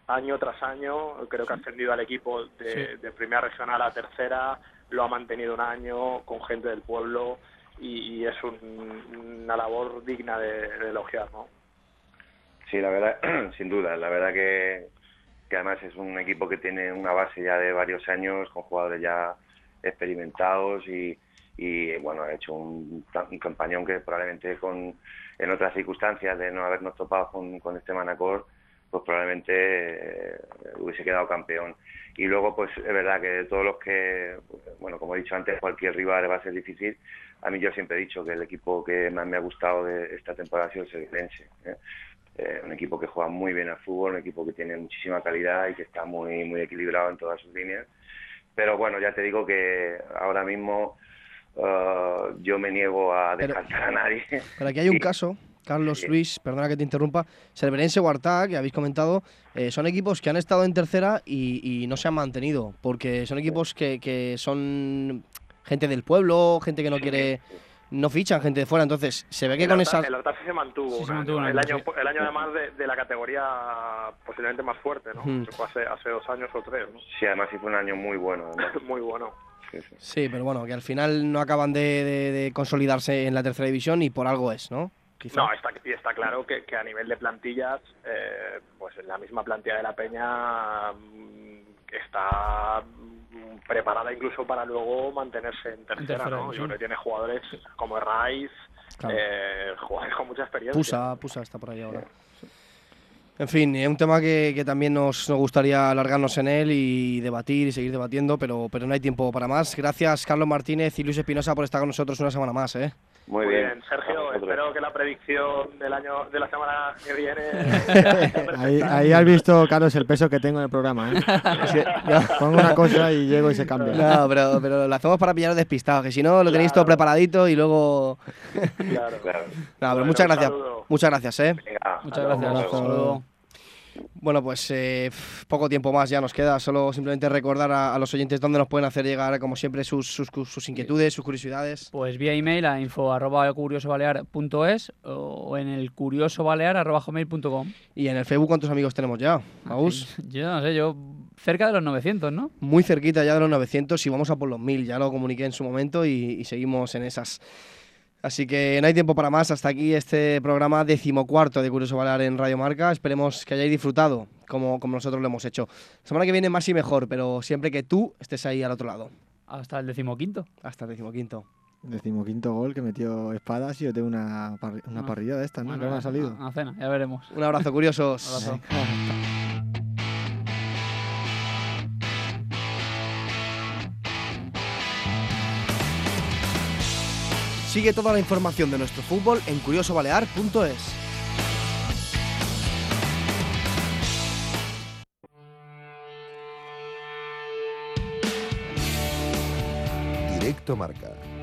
año tras año. Creo que ha ascendido al equipo de, Sí. de primera regional a tercera, lo ha mantenido un año con gente del pueblo y, y es un- una labor digna de, de elogiar, ¿no? Sí, la verdad, sin duda, la verdad que, que además es un equipo que tiene una base ya de varios años, con jugadores ya experimentados y, y bueno, ha hecho un, un campañón que probablemente con en otras circunstancias de no habernos topado con, con este Manacor, pues probablemente eh, hubiese quedado campeón. Y luego, pues es verdad que de todos los que, bueno, como he dicho antes, cualquier rival va a ser difícil. A mí yo siempre he dicho que el equipo que más me ha gustado de esta temporada ha sido el Seguirense, ¿eh? Eh, un equipo que juega muy bien al fútbol, un equipo que tiene muchísima calidad y que está muy muy equilibrado en todas sus líneas. Pero bueno, ya te digo que ahora mismo uh, yo me niego a Pero- descartar a nadie. Pero aquí hay un Y- caso, Carlos, Sí. Luis, perdona que te interrumpa, Cerverense, Huartá, que habéis comentado, eh, son equipos que han estado en tercera y, y no se han mantenido, porque son equipos que, que son gente del pueblo, gente que no quiere, no fichan gente de fuera, entonces se ve que el con Arta- esa... El Artase se mantuvo, Sí, un se año. mantuvo un el, año, año sí. el año además de, de la categoría posiblemente más fuerte, ¿no? Ujú. Que fue hace, hace dos años o tres, ¿no? Sí, además sí fue un año muy bueno. además. Muy bueno. Sí, sí. Sí, pero bueno, que al final no acaban de, de- de consolidarse en la tercera división y por algo es, ¿no? Quizá. No, está, y está claro que, que a nivel de plantillas, eh, pues en la misma plantilla de la Peña mm, está mm, preparada incluso para luego mantenerse en tercera, tercera ¿no? Yo división. creo que tiene jugadores como Raiz, Claro. eh, jugadores con mucha experiencia. Pusa, Pusa está por ahí ahora. En fin, es un tema que, que también nos, nos gustaría alargarnos en él y debatir y seguir debatiendo, pero, pero no hay tiempo para más. Gracias, Carlos Martínez y Luis Espinosa, por estar con nosotros una semana más, ¿eh? Muy, Muy bien. bien, Sergio, A vosotros. espero que la predicción del año de la semana que viene Ahí, ahí has visto, Carlos, el peso que tengo en el programa, ¿eh? Sí, no. Pongo una cosa y llego y se cambia. No, pero, pero lo hacemos para pillaros despistados, que si no lo tenéis todo Claro. preparadito y luego... Claro. Claro. No, pero Bueno, muchas un gracias, saludo. muchas gracias, ¿eh? Venga, Muchas hasta gracias. luego. Hasta luego. Bueno, pues eh, pf, poco tiempo más ya nos queda. Solo simplemente recordar a, a los oyentes dónde nos pueden hacer llegar, como siempre, sus, sus, sus inquietudes, sus curiosidades. Pues vía email a info arroba curiosobalear punto es o en el curiosobalear arroba gmail punto com. Y en el Facebook, ¿cuántos amigos tenemos ya? Agus, Yo no sé, yo cerca de los novecientos, ¿no? muy cerquita ya de los novecientos y vamos a por los mil. Ya lo comuniqué en su momento y, y seguimos en esas. Así que no hay tiempo para más. Hasta aquí este programa decimocuarto de Curioso Balear en Radio Marca. Esperemos que hayáis disfrutado como, como nosotros lo hemos hecho. La semana que viene más y mejor, pero siempre que tú estés ahí al otro lado. Hasta el decimoquinto. Hasta el decimoquinto. Decimoquinto gol que metió Espadas y yo tengo una, parri- una Ah. parrilla de estas, ¿no? Bueno, Que no me ha salido. Una cena, ya veremos. Un abrazo, curiosos. Abrazo. Sigue toda la información de nuestro fútbol en curiosobalear punto es. Directo Marca.